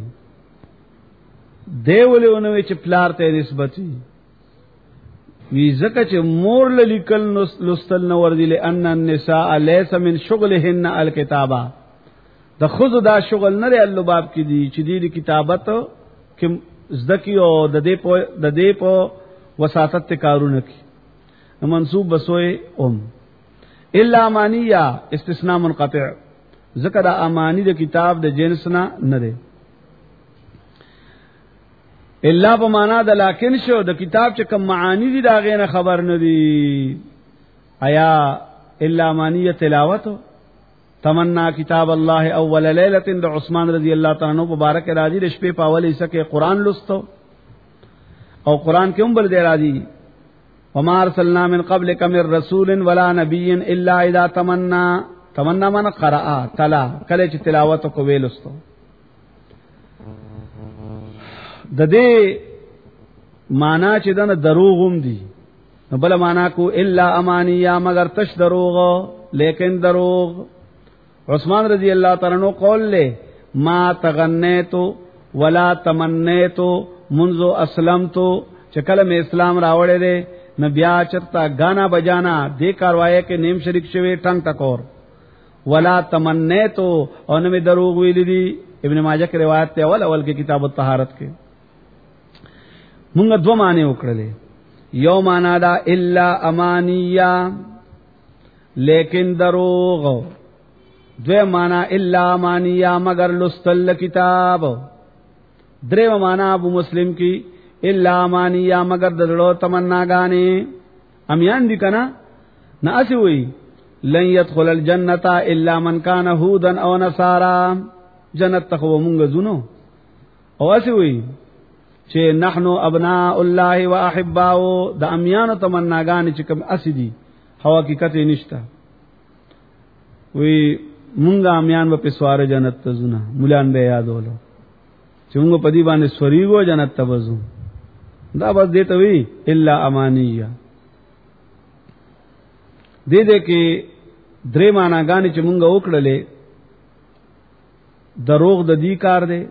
دیولونه چې پلار ته نسبت وي زکه چې مور لیکل لستل نو ور دي لئن النساء ليس من شغلهن الكتابه د خود دا شغل نه لري باب کې دي چې دي کتابت کې زدکی او د دې په وساطت کارونه کې منسوب بسوي الا امانیه استثناء منقطع ذکر امانی د کتاب د جنس نه ده الا په معنا د لکن شو د کتاب چې کوم معانی دي دا غینه خبر نه دي آیا الا امانیه تلاوت تمنا کتاب الله اول ليله د عثمان رضی الله تعالی عنہ مبارک راضی د شپې په اول حصہ کې قران لستو او قران کې هم بل دی راضی وما ارسلنا من قبلك من رسول ولا نبي الا اذا تمنا من قرأ تلا کله چې تلاوت کو ویلستو د دې معنا چې دنه دروغم دي بل معنا کو الا امانیه مگر تش دروغ لیکن دروغ عثمان رضی اللہ تعالی عنہ قول لے ما تغنیت ولا تمنیت منذ اسلمت چکل میں اسلام راوڑے دے نبیا چرتا گانا بجانا دے کاروائے کے نیم شریک شوی ٹنگ ٹکور ولا تمنیت اور نمی دروغ ویلی دی ابن ماجہ کی روایت تے اول کی کتاب الطہارت کے مونږ دو معنی وکړلې یو معنا دا الا امانیه لیکن دروغ دوی معنا الا امانیه مگر لستل کتاب دریم معنا ابو مسلم کی الا امانیه مگر دلو تمنا غانه امیان دي کنا نه اسی وی لن يدخل الجنه الا من كان هودا او نصارا جنت تخو مونږ زونو او اسی وی چې نحنو ابناء الله واحباؤه د امیانو تمناګان چې کوم اسدي هو حقیقت نشتا وی مونږه امیان په سوار جنت ته زونه مولان به یادولو چې مونږ په دې باندې سوريغو جنت ته وځو دا بس دې ته وی الا امانیه دې کې درې معناګان چې مونږه وکړلې دروغ د دې کار دی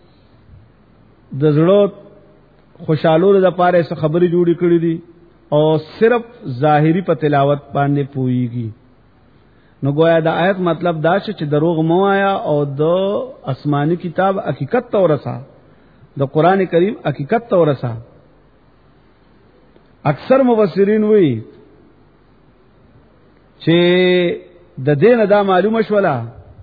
د زړه خوشالو د پاره څه خبرې جوړې کړې دي او صرف ظاهری په تلاوت باندې پويږي نو گویا دا آیت مطلب دا چې دروغ مو آیا او د آسمانی کتاب حقیقت ته ورسا د قران کریم حقیقت ته ورسا اکثر مفسرین وی چې د دین دا معلومه شولا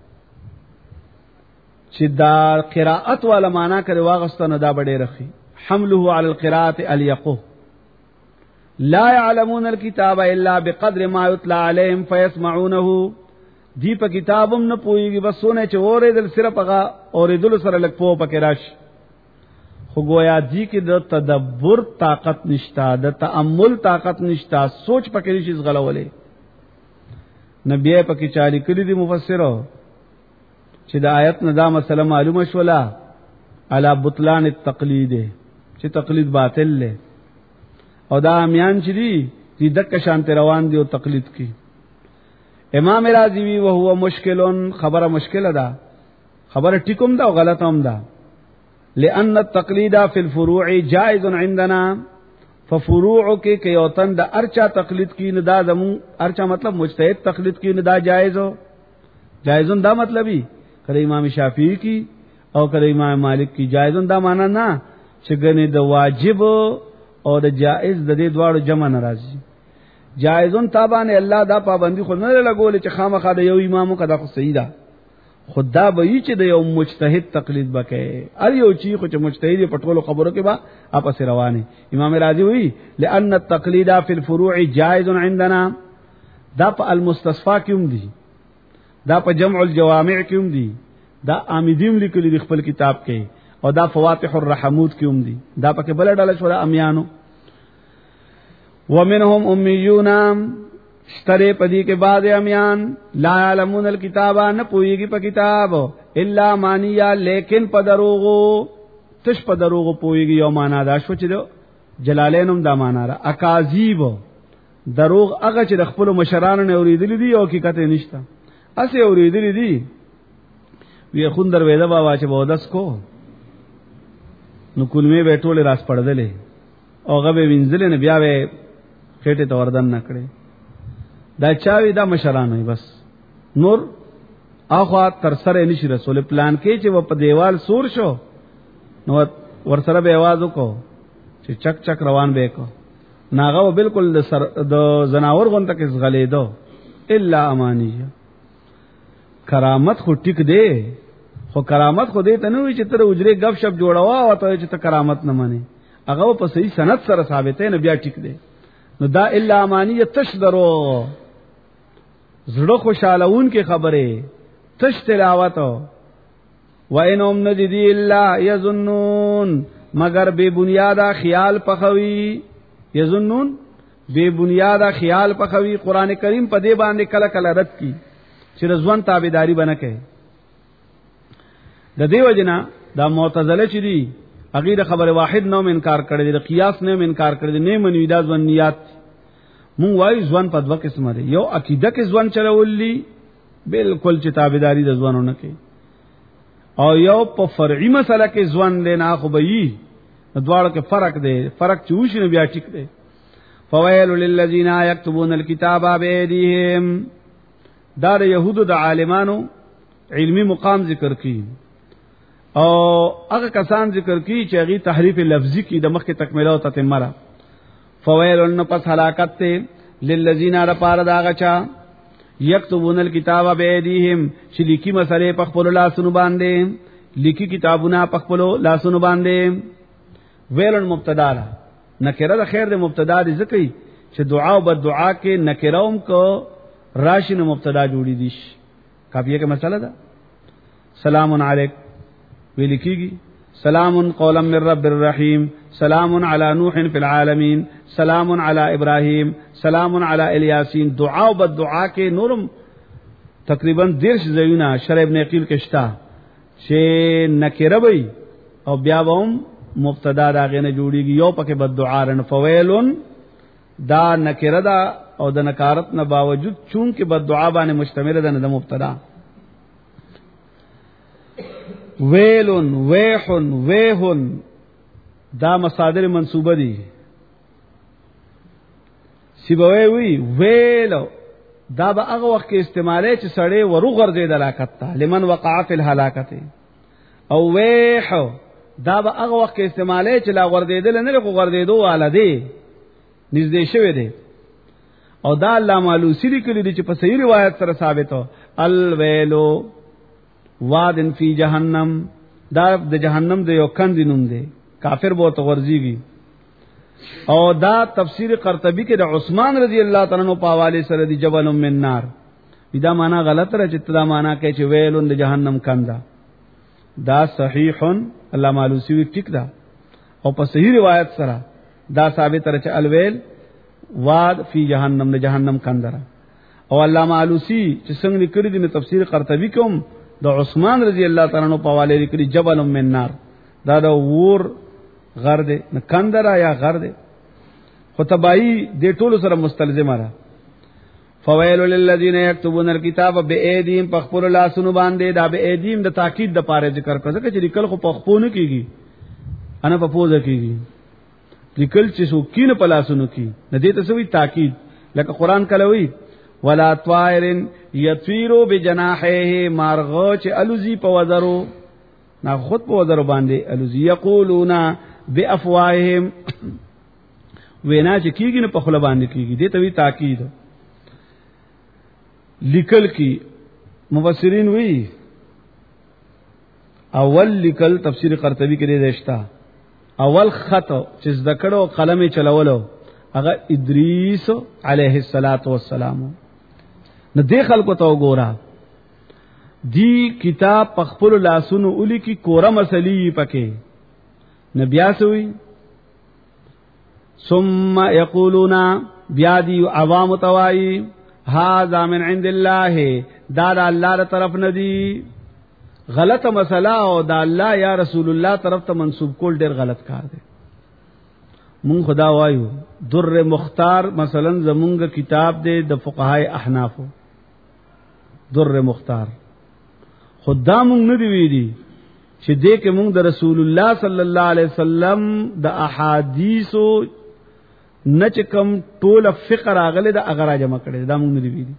چې دا قراءت والا معنا کوي واغستنه دا بډې رخي حمله على القراءه اليقو لا يعلمون الكتاب الا بقدر ما يتلى عليهم فيسمعونه دی په کتابم نه پويږي بسونه چې اورېدل صرف هغه اورېدل سره لګ پوه پکې راشي خو گویا دی کې د تدبر طاقت نشتا د تأمل طاقت نشتا سوچ پکې نشي غلولې نبی پکې چالي کړی دی مفسرو چې د آیت نه دا مسله معلومه شولا علی بطلان التقلید چې تقلید باطل له او دا امیان چې دی دک شانت روان دی او تقلید کی امام رازی وی او هو مشکلون خبره مشکله ده خبره ټیکوم ده او غلط هم ده لأن التقلید فی الفروع جائز عندنا ففروع کې کيوتن د ارچا تقلید کی نه دا زمو ارچا مطلب مجتهد تقلید کی نه دا جائز ہو جائزون دا مطلبی کله امام شافعی کی او کله امام مالک کی جائزون دا معنا نه چې ګنې د واجب او د جائز د دې دواړو جمع ناراضي جائزون تابانه الله دا پابندی خو نه لګول چې خامخا د یو امامو کدا خو صحیح ده خدا به یی چې د یو مجتهد تقلید وکړي ار یو چی خو چې مجتهد په ټولو خبرو کې با اپس روانه امام رازی وی لان التقلید فی الفروع جائز عندنا دا په المستصفا کېوم دي دا په جمع الجوامع کېوم دي دا امیدیم لیکلي د خپل کتاب کې او دا فواتح الرحمود کېوم دي دا پکې بل ډول شو امیانو ومنهم امیون شتره پدی کے بعد امیان لا علمون الکتاب نہ پوئیگی پا کتاب الا مانیا لیکن پدروغو تش پدروغو پوئیگی یو مانا دا شو چی دو جلالینم دا مانا را اکاذیب دروغ اگا چی دخپل مشرانو نے اوریدلی دی او حقیقت نشتا اسی اوریدلی دی وی خوندر ویدا بابا چی بودس کو نو کلمی بیٹولی راس پردلے او غبی وینزلی نبیاوی خیٹی توردن نکڑے دا چاوی دا مشرانوی بس نور اخوا تر سره نشي رسول پلان کې چې و په دیوال سور شو نو ورسره به आवाज وکړو چې چک چک روان به کو ناغه بالکل د زناور غونته کې غلې دو الا امانیه کرامت خو ټیک دی خو کرامت خو دې ته نه وي چې تر اجره غب شپ جوړوا او ته چې ته کرامت نه مانی هغه په صحیح سند سره ثابته نه بیا ټیک دی نو دا الا امانیه تشدرو زړه خوشالون کې خبره تش تلاوت و انهم نجدی الا یظنون مگر بے بنیادہ خیال پخوی یظنون بے بنیادہ خیال پخوی قران کریم په دې باندې کله کله رد کی چې رضوان تابعداري بنه کوي د دیو جنا دا معتزله چې دي هغه خبره واحد نو انکار کړي د قیاس نه انکار کړي نه منوي دا ځنیات مون وای ځوان په دوه قسمه دي یو عقیده کې ځوان چلولي بالکل چې تابعداري د ځوانونو کې او یو په فرعي مسله کې ځوان لینا خو به یي دواړو کې فرق دی فرق چې وشي بیا ټیک دی فویل للذین یكتبون الكتاب بأيدیهم دا د يهودو د عالمانو علمی مقام ذکر کی او هغه کسان ذکر کی چې هغه تحریف لفظی کی د مخ کې تکمیله او تتمه فویلن پس ہلاکت تے للذین رپار داغچا یکتبون الکتاب بأیدیہم چې لیکي مسئلے پخپلو لاسونو باندې لیکي کتابونه پخپلو لاسونو باندې ویلن مبتدا نکره د خیر د مبتدا د ذکر چې دعا او بد دعا کې نکروم کو راشن مبتدا جوړی دیش کافیه کې مسئلہ ده سلام علیک ویل کیږي سلام قولا من رب الرحیم سلام علی نوح فی العالمین سلام علی ابراہیم سلام علی الیاسین دعا او بد دعا کې نورم تقریبا 10 زیونه شرع ابن عقیل کې شتا چې نکره وي او بیا هم مبتدا راغې نه جوړیږي یو پکې بد دعا رن فویلن دا نکره دا او د نکارت نه باوجود چون کې بد دعا باندې مشتمل ده نه مبتدا ویلن ویحن ویحن دا مصادر منصوبه دي سیبوی وی ویلو دا به هغه وخت کې استعماله چې سړی ورو غرزه د هلاکت ته لمن وقع فی الهلاکت او ویح دا به هغه وخت کې استعماله چې لا غردیدل نه لکه غردیدو والده نږدې شوی دی او دا علامه علوسی لیکلی دی چې په صحیح روایت سره ثابت هو الویلو وادن فی جهنم دا د جهنم د یو کند نوم دی کافر به تو ورزیږي او دا تفسیر قرطبی کې د عثمان رضی الله تعالی عنہ په حواله سره دی جبل من نار دا معنا غلط را چې دا معنا کوي چې ویلون د جهنم کنده دا صحیح علامه علوسی ټیک دا او په صحیح روایت سره دا ثابت را چې الویل واد فی جهنم د جهنم کندره او علامه علوسی چې څنګه لیکلي دي په تفسیر قرطبی کوم د عثمان رضی الله تعالی عنہ په حواله لیکلي جبل من نار دا د ور غر دے نہ کندرا یا غر دے خطبائی دے ټولو سره مستلزمه را فویل للذین یكتبون الكتاب بأیدیهم پخپل لاسونو باندې دا بأیدیهم د تاکید د پاره ذکر کړه چې لیکل خو پخپونه کیږي انا په پوزه کیږي لیکل چې سو کین په لاسونو کی نه دې ته سوی تاکید لکه قران کله وی ولا طائر یطیرو بجناحه مارغو چې الوزی په وزرو نا خود په وزرو باندې الوزی یقولون بافواههم وینا چې کیږي نه په خله باندې کیږي دې ته وی تاکید لیکل کی مفسرین وی اول لیکل تفسیر قرطبی کې دې رښتا اول خط چې ذکرو قلم چلولو هغه ادریس علیه السلام نو دې خلکو ته وګورا دی کتاب پخپل لاسونو اولی کی کورا مسلې پکې نبیاسوی ثم یقولون بیا دی عوام توای هذا من عند الله دا الله تر طرف ندی غلط مسله او دا الله یا رسول الله طرف ته منسوب کول ډیر غلط کار دی مون خدا وایو در مختار مثلا زمونږ کتاب دی د فقهای احناف در مختار خدا مونږ نه دی ویلي چې دې کې مونږ د رسول الله صلی الله علیه وسلم د احادیثو نچکم ټول فقہ راغله د اگر جمع کړي دا مونږ نه دی ویلي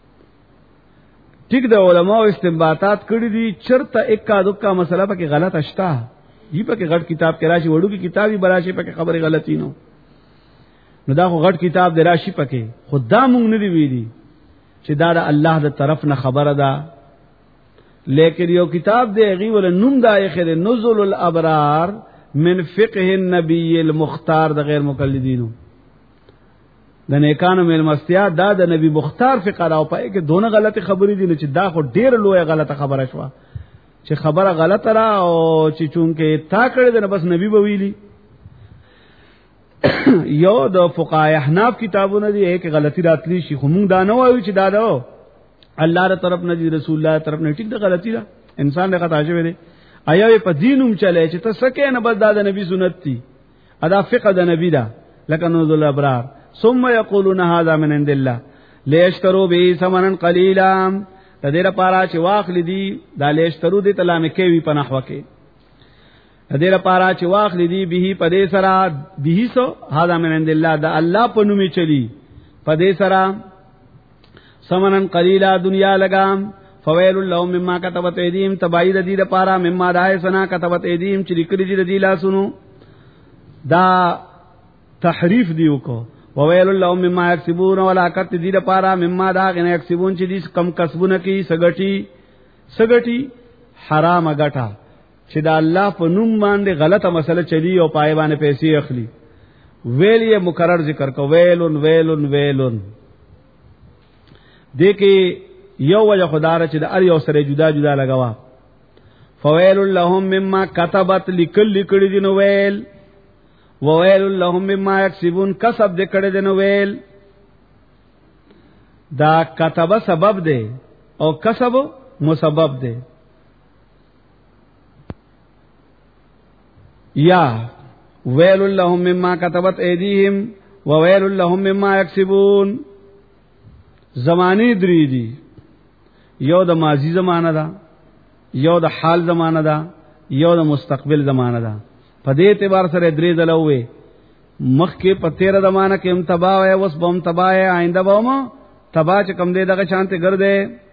ټیک د علماء استنباطات کړي دي چرته اکا دکا مسله پکې غلط اشتا دی پکې غټ کتاب کې راشي وړو کې کتابي براشي پکې خبره غلطی نو دا خو غټ کتاب دی راشي پکې خدا مونږ نه دی ویلي چې دا د الله د طرف نه خبره ده لیکن یو کتاب دی غي ول نوم دا اخر نزل الابرار من فقه النبي المختار د غیر مقلدینو د نیکانو مل مستیا دا د نبی مختار فقہ راو پای کې دونه غلطی خبرې دي چې دا خو ډیر لوی غلطه خبره شوه چې خبره غلطه را او چې چونکه تا کړی د بس نبی بویلی یو د فقهای احناف کتابونه دي کې غلطی راتلی شي خو مونږ دا نه وایو چې دا ده الله تر طرف نه دي رسول الله طرف نه ټیک د غلطی ده انسان له خطا شوی دی آیا په دینوم چلے چې ته سکه نه بس دا د نبی سنت دي ادا فقہ د نبی دا لکه نزول الابرار ثم یقولون هذا من عند الله لیشتروا به ثمنا قلیلا تدیر پارا چې واخل دي دا لیشترو دي تلامه کوي په نحوه کې تدیر پارا چې واخل دي به په دې سره به سو هذا من عند الله دا الله په نومي چلی په دې سره ثمنا قلیلا دنیا لگام فویل لهم مما كتبت ايديهم تبعید دي د پارا مما دای سنا كتبت ايديهم چې لیکلي دي لا سنو دا تحریف دی وکړو وویل لهم مما یکسبون ولا کت دي د پارا مما دا غنه یکسبون چې دي کم کسبونه کوي سګټي حرام غټا چې دا الله په نوم باندې غلطه مسله چلی او پای باندې پیسې اخلي ویل یې مکرر ذکر کو ویلن دګه یو وجه خدای چې د ار یو سره جدا لګوا فویل لهم مما كتبت لیکل دي نو ویل وویل لهم مما یکسبون کسب دې کړه دې نو ویل دا کتب سبب دی او کسب مسبب دی یا ویل لهم مما كتبت ایدیهم وویل لهم مما یکسبون زمانی درې دي یو د ماضی زمانہ ده یو د حال زمانہ ده یو د مستقبل زمانہ ده په دې اعتبار سره درې دلوي مخ کې په 13 زمانہ کې هم تباہ ہے وس بم تباہ ہے آئندہ بم تبا چې کم دې دغه شانته ګرځي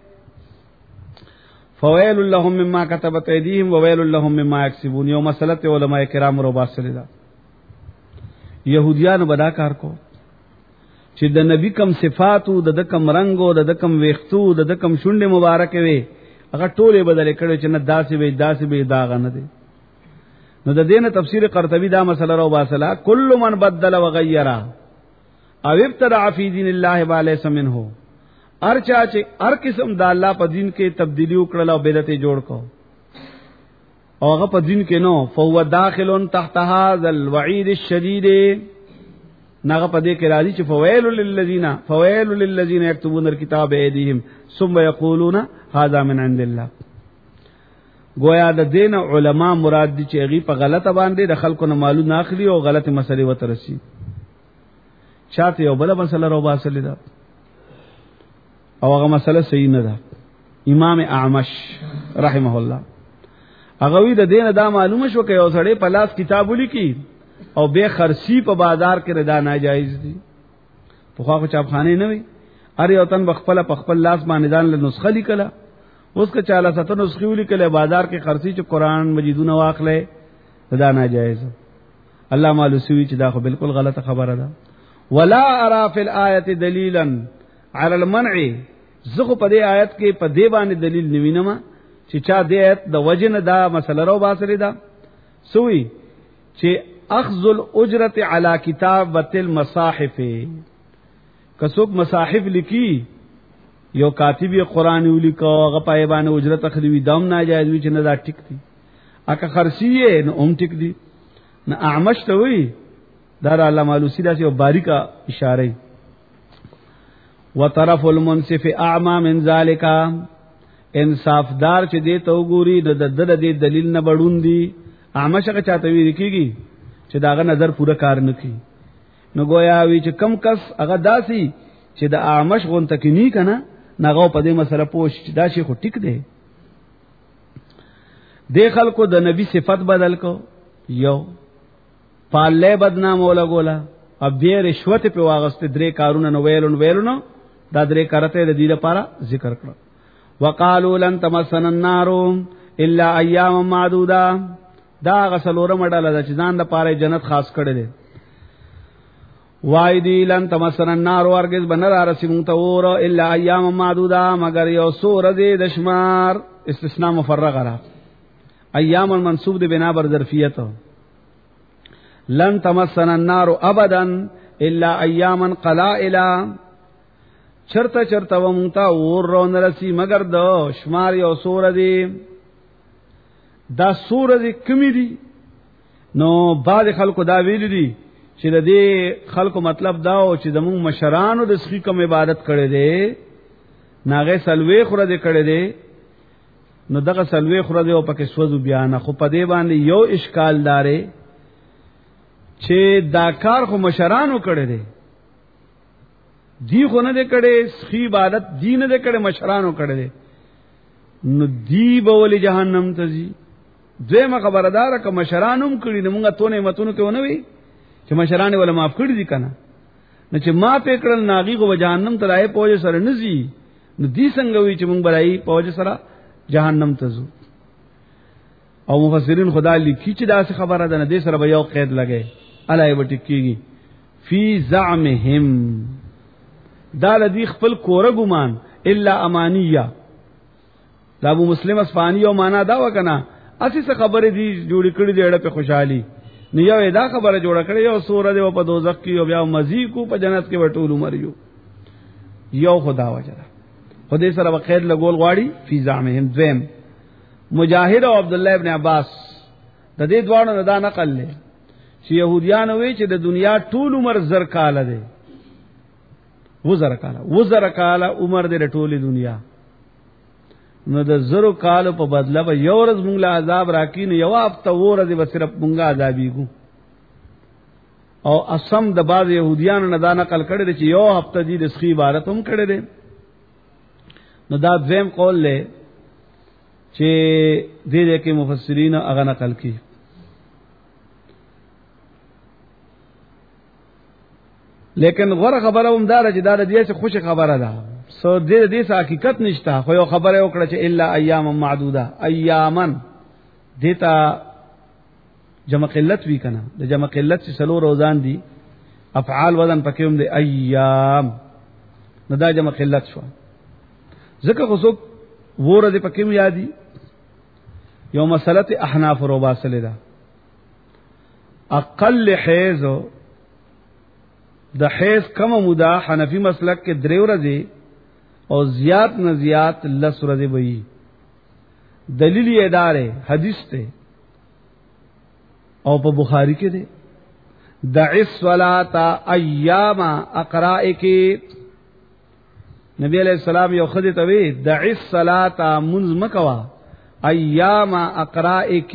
فویل لهم مما كتبت ايديهم وويل لهم مما يكسبون. یو مسله علماء کرام رو باسل دا يهوديان بدا کار کو چې د نبی کم صفاتو د کم رنگو د کم ویختو د کم شونډه مبارک وي هغه ټوله بدل کړي چې نه داسې به داغ نه دي. نو د دینه تفسیر قرطبی دا مسله رو باسلا کل من بدل وغیر او ابتدع فی دین الله ما ليس منه. ارچا چې هر قسم د الله په دین کې تبدیلی وکړل او بدعت جوړ کو او هغه په دین کې نو فهو داخل تحت هذا الوعید الشدید. ناغه په دې کې راځي چې فویل للذین یكتبون الكتاب بأيديهم ثم یقولون هذا من عند الله. گویا د دین علما مراد دي چې هغه په غلطه باندې د خلکو نه معلوم اخلي او غلطه مسلې وترسي. چاته یو بل مسله رو باسل ده او هغه مسله صحیح نه ده. امام اعمش رحمه الله هغه وی د دین دا معلومه شو کې او سړی په لاس کتاب ولیکي او به خرسی په بازار کې ردا ناجایز دي. په خو چاپخانه نه وي ار یو تن بخپل لاس باندې ځان له نسخه لیکله اوس که چاله ستو نسخه ولیکله بازار کې خرسی چې قران مجیدونه واخلې ردا ناجایز. الله مالوسی چې دا خو بالکل غلطه خبره ده. ولا ارى في الايه دليلا على المنع. زغه په دې آیت کې په دې باندې دلیل نوینما چې چا دې آیت د وجنه دا مسله رو باسري ده سوی چې اخذ الاجره على كتابه المصاحف. کڅوک مصاحف لیکي یو کاتب قرآن ولیکو هغه پای باندې اجرت اخلي دم ناجایز وي چې نه دا ټیک دي. اګه خرسیه نو هم ټیک دي. نه اعمش ته وی دا علامه علوسی دا یو باریکا اشاره. وطرف المنصف اعمى من ذلك. انصافدار چې دې ته وګوري د دې دلیل نه بډون دي. اعمش هغه چاته وی کیږي چې داغه نظر پوره کار نه کوي. نو گویا وی چې کم کس هغه داسي چې د اعمش غون تکنی کنه ناغه په دې مسله پوښ دا شي خو ټیک دی. د خلکو د نبی صفت بدل کو یو پاله بدنام ولا ګولا اب دې رشوت په واغسته درې کارونه نو ویلونو دا درې کرته د دې لپاره ذکر کړو. وقالو لن تمسنا النار الا ایاما معدوده. دا غسلوره مډاله د ځان د پاره جنت خاص کړي دي. وای دی لن تمسنا النار ورګز بنر رسمون ته ور الا ایام معدوده مگر یو سور دې دشمار استثناء مفرغه را. ایام منصوب دی بنا بر ظرفیت. لن تمسنا النار ابدا الا ایاما قلائلا. چرته ومتا ور رون رسی مگر دو شمار یو سور دې. دا سور دې کمی دي. نو بعد خلکو دا ویل دي چې د دې خلکو مطلب دا او چې زموږ مشرانو د سخی کوم عبادت کړي دي ناغه سلوي خوره دې کړي دي. نو دغه سلوي خوره دې او پکې سوځو بیان خو په دې باندې یو اشکال دارې چې دا کار خو مشرانو کړي دي. دی خو نه دې کړي سخی عبادت دین دې کړي مشرانو کړي دي. نو دی به ولې جهنم ته ځي. دویمه خبردار ک مشرانوم کړي نو موږ ته نعمتونو کې ونه وي چې مشرانه ولا معاف کړی دي کنه. نو چې ما په کړل ناغي کو جهنم ته راي پوهه سره نزي. نو دې څنګه وی چې مونږ برای پوهه سره جهنم ته ځو. او مفسرین خدا لیکي چې دا څه خبره ده نه دې سره به یو قید لګي الای وټی کیږي فی زعمهم. دا لدی خپل کوره ګمان الا امانیه. دا ابو مسلم اصفهانی یو معنا دا وکنه اسی څه خبره دي جوړی کړی دی اړه په خوشحالي. نو یو دا خبره جوړه کړې یو سور دی په دوزخ کې او بیا مزي کو په جنت کې وټول عمر یو خدا وجره خدای سره وقید لګول غواړي فی زعمهم. ذم مجاهد او عبد الله ابن عباس د دې دوانو نه دا نقل لې چې يهوديان وی چې د دنیا ټول عمر زر کال دی. وزر کال عمر دې ټولې دنیا. نو د زرو کال په بدله به یو ورځ مونږ له عذاب راکې نو یو هفته ورځ به صرف مونږه عذابېږو. او اسم د بعض يهوديانو نه دا نقل کړی چې یو هفته دې د سخی عبارت هم کړی دی. نو دا دویم قول له چې دې کې مفسرین هغه نقل کړي. لیکن غره خبره هم دار چې دا دې څه خوش خبره ده سو دې څه حقیقت نشته خو یو خبره وکړه چې الا ایام معدوده ایامن دیتا جمع قلت وی کنه د جمع قلت چې سلو روزان دي افعال وزن پکې هم دي ایام نو دا جمع قلت شو ځکه خو څوک ورته پکې هم یادي یو مسله احناف رو باسل ده اقل حیض د حیض کم مودا حنفی مسلک کې 3 ورځې او زیات نه زیات 10 ورځې وي دلیل یې ادارې حدیث ته او په بخاری کې ده دع الصلاة ایام اقرائک نبی علیہ السلام یو خدای ته وی دع الصلاة منز مکوا ایام اقرائک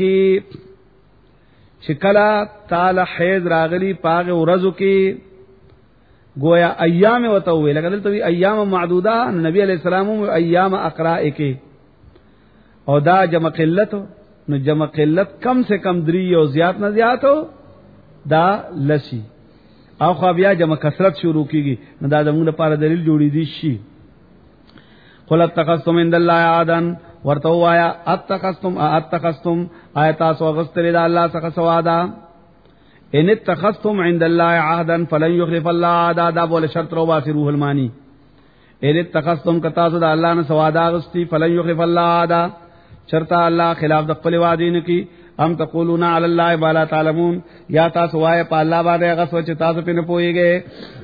شکلا تعالی حیض راغلی پاغه ورځو کې گویا ایام وته وی لکه دلته وی ایام معدوده نبی علیہ السلام ایام اقرائک او دا جمع قلت نو جمع قلت کم سے کم 3 او زیات نه زیات دا لسی او خو بیا جمع کثرت شروع کیږي نو دا زموږ لپاره دلیل جوړی دی شي قل اتخذتم عند الله عهدا ورته وایا اتخذتم آیات سوغستری دا الله څخه سوادا ان اتخذتم عند الله عهدا فلن يخلف الله عهدا دا بول شرط رو باسی روح المانی ان اتخذتم کتا دا الله نه سوادا غستی فلن يخلف الله عهدا شرط الله خلاف د خپل وعدین کی ام تقولون علی الله ما لا تعلمون یا تاسو وای په الله باندې هغه سوچ تاسو په نه پويږئ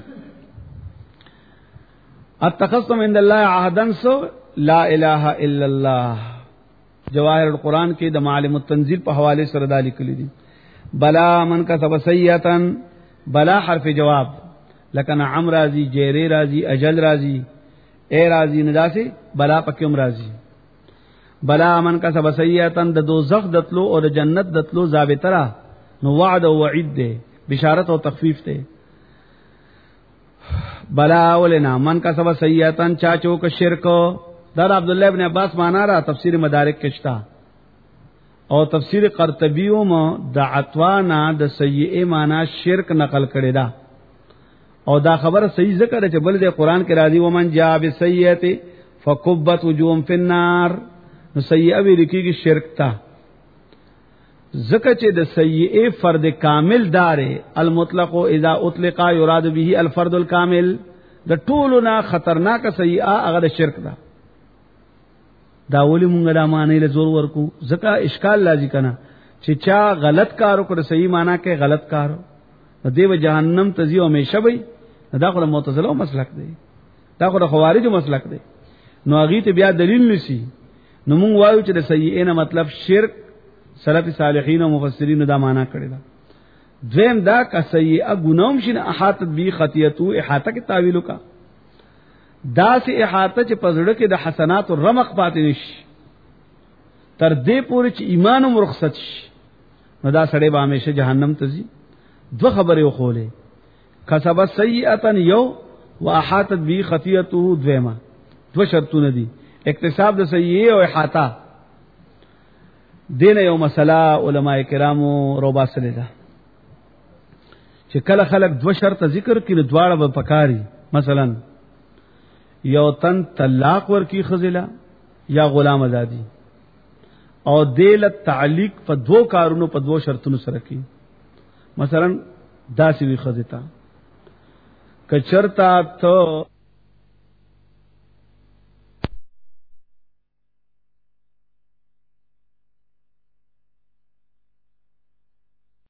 اتخذتم عند الله عهدا سو لا اله الا الله جواهر القرآن کې د معالم التنزيل په حواله سره دالی کلی دي بلا من کسب سیئه بلا حرف جواب لکن عم راضی جیری راضی اجل راضی اے راضی نداسه بلا پکم راضی بلا من کسب سیئه د دوزخ دتلو او د جنت دتلو ضابطرا نو وعد او وعید ده بشارت او تخفیف ده بلا ولنا من کسب سیئه چا چوک شرک در عبد الله ابن عباس معنا را تفسیر مدارک کشتا او تفسیر قرطبی هم د عطوانا د سیئه معنا شرک نقل کړي دا او دا خبره صحیح ذکر چې بل د قران کې راځي ومن جاء بسیئه فكبت وجوههم في النار نو سیئه وی لیکيږي شرک تا ذکر چې د سیئه فرد کامل داره المطلق اذا اطلق يراد به الفرد الكامل د ټولنا خطرناک سیئه هغه شرک ده دا ولی مونږه دا معنی له زور ورکو ځکه اشکال لازم کنا چې چا غلط کارو کړ صحیح معنی کې غلط کارو دیو جهنم تزي همیشه وي دا خو معتزله مسلک دی دا خو خوارج مسلک دی نو هغه ته بیا دلیل نشي نو مونږ وایو چې د سیئه نه مطلب شرک سلف صالحین او مفسرین دا معنی کړی دا دویم دا کا سیئه ګناوم شنه احاطت بی خطیتو احاطه کې تعویل کا دا سي احاطه چې پزړه کې د حسنات او رمق پاتې نشي تر دې پورې چې ایمان او رخصت شي نو دا سړی به همیشه جهنم ته ځي دو خبرې وخولې کسب سیئه یو واحاطت بی خطیته دویمه دو شرطونه دي اکتساب د سیئه او احاطه دین یو مسله علماء کرامو روباسله ده چې کله خلک دو شرط ذکر کړي دواړه به پکاري مثلا یو تن طلاق ورکی خزلا یا غلام آزادی او دیل تعلیق په دو کارونو په دو شرطونو سره کی مثلا داسې وی خزتا کچرتا ته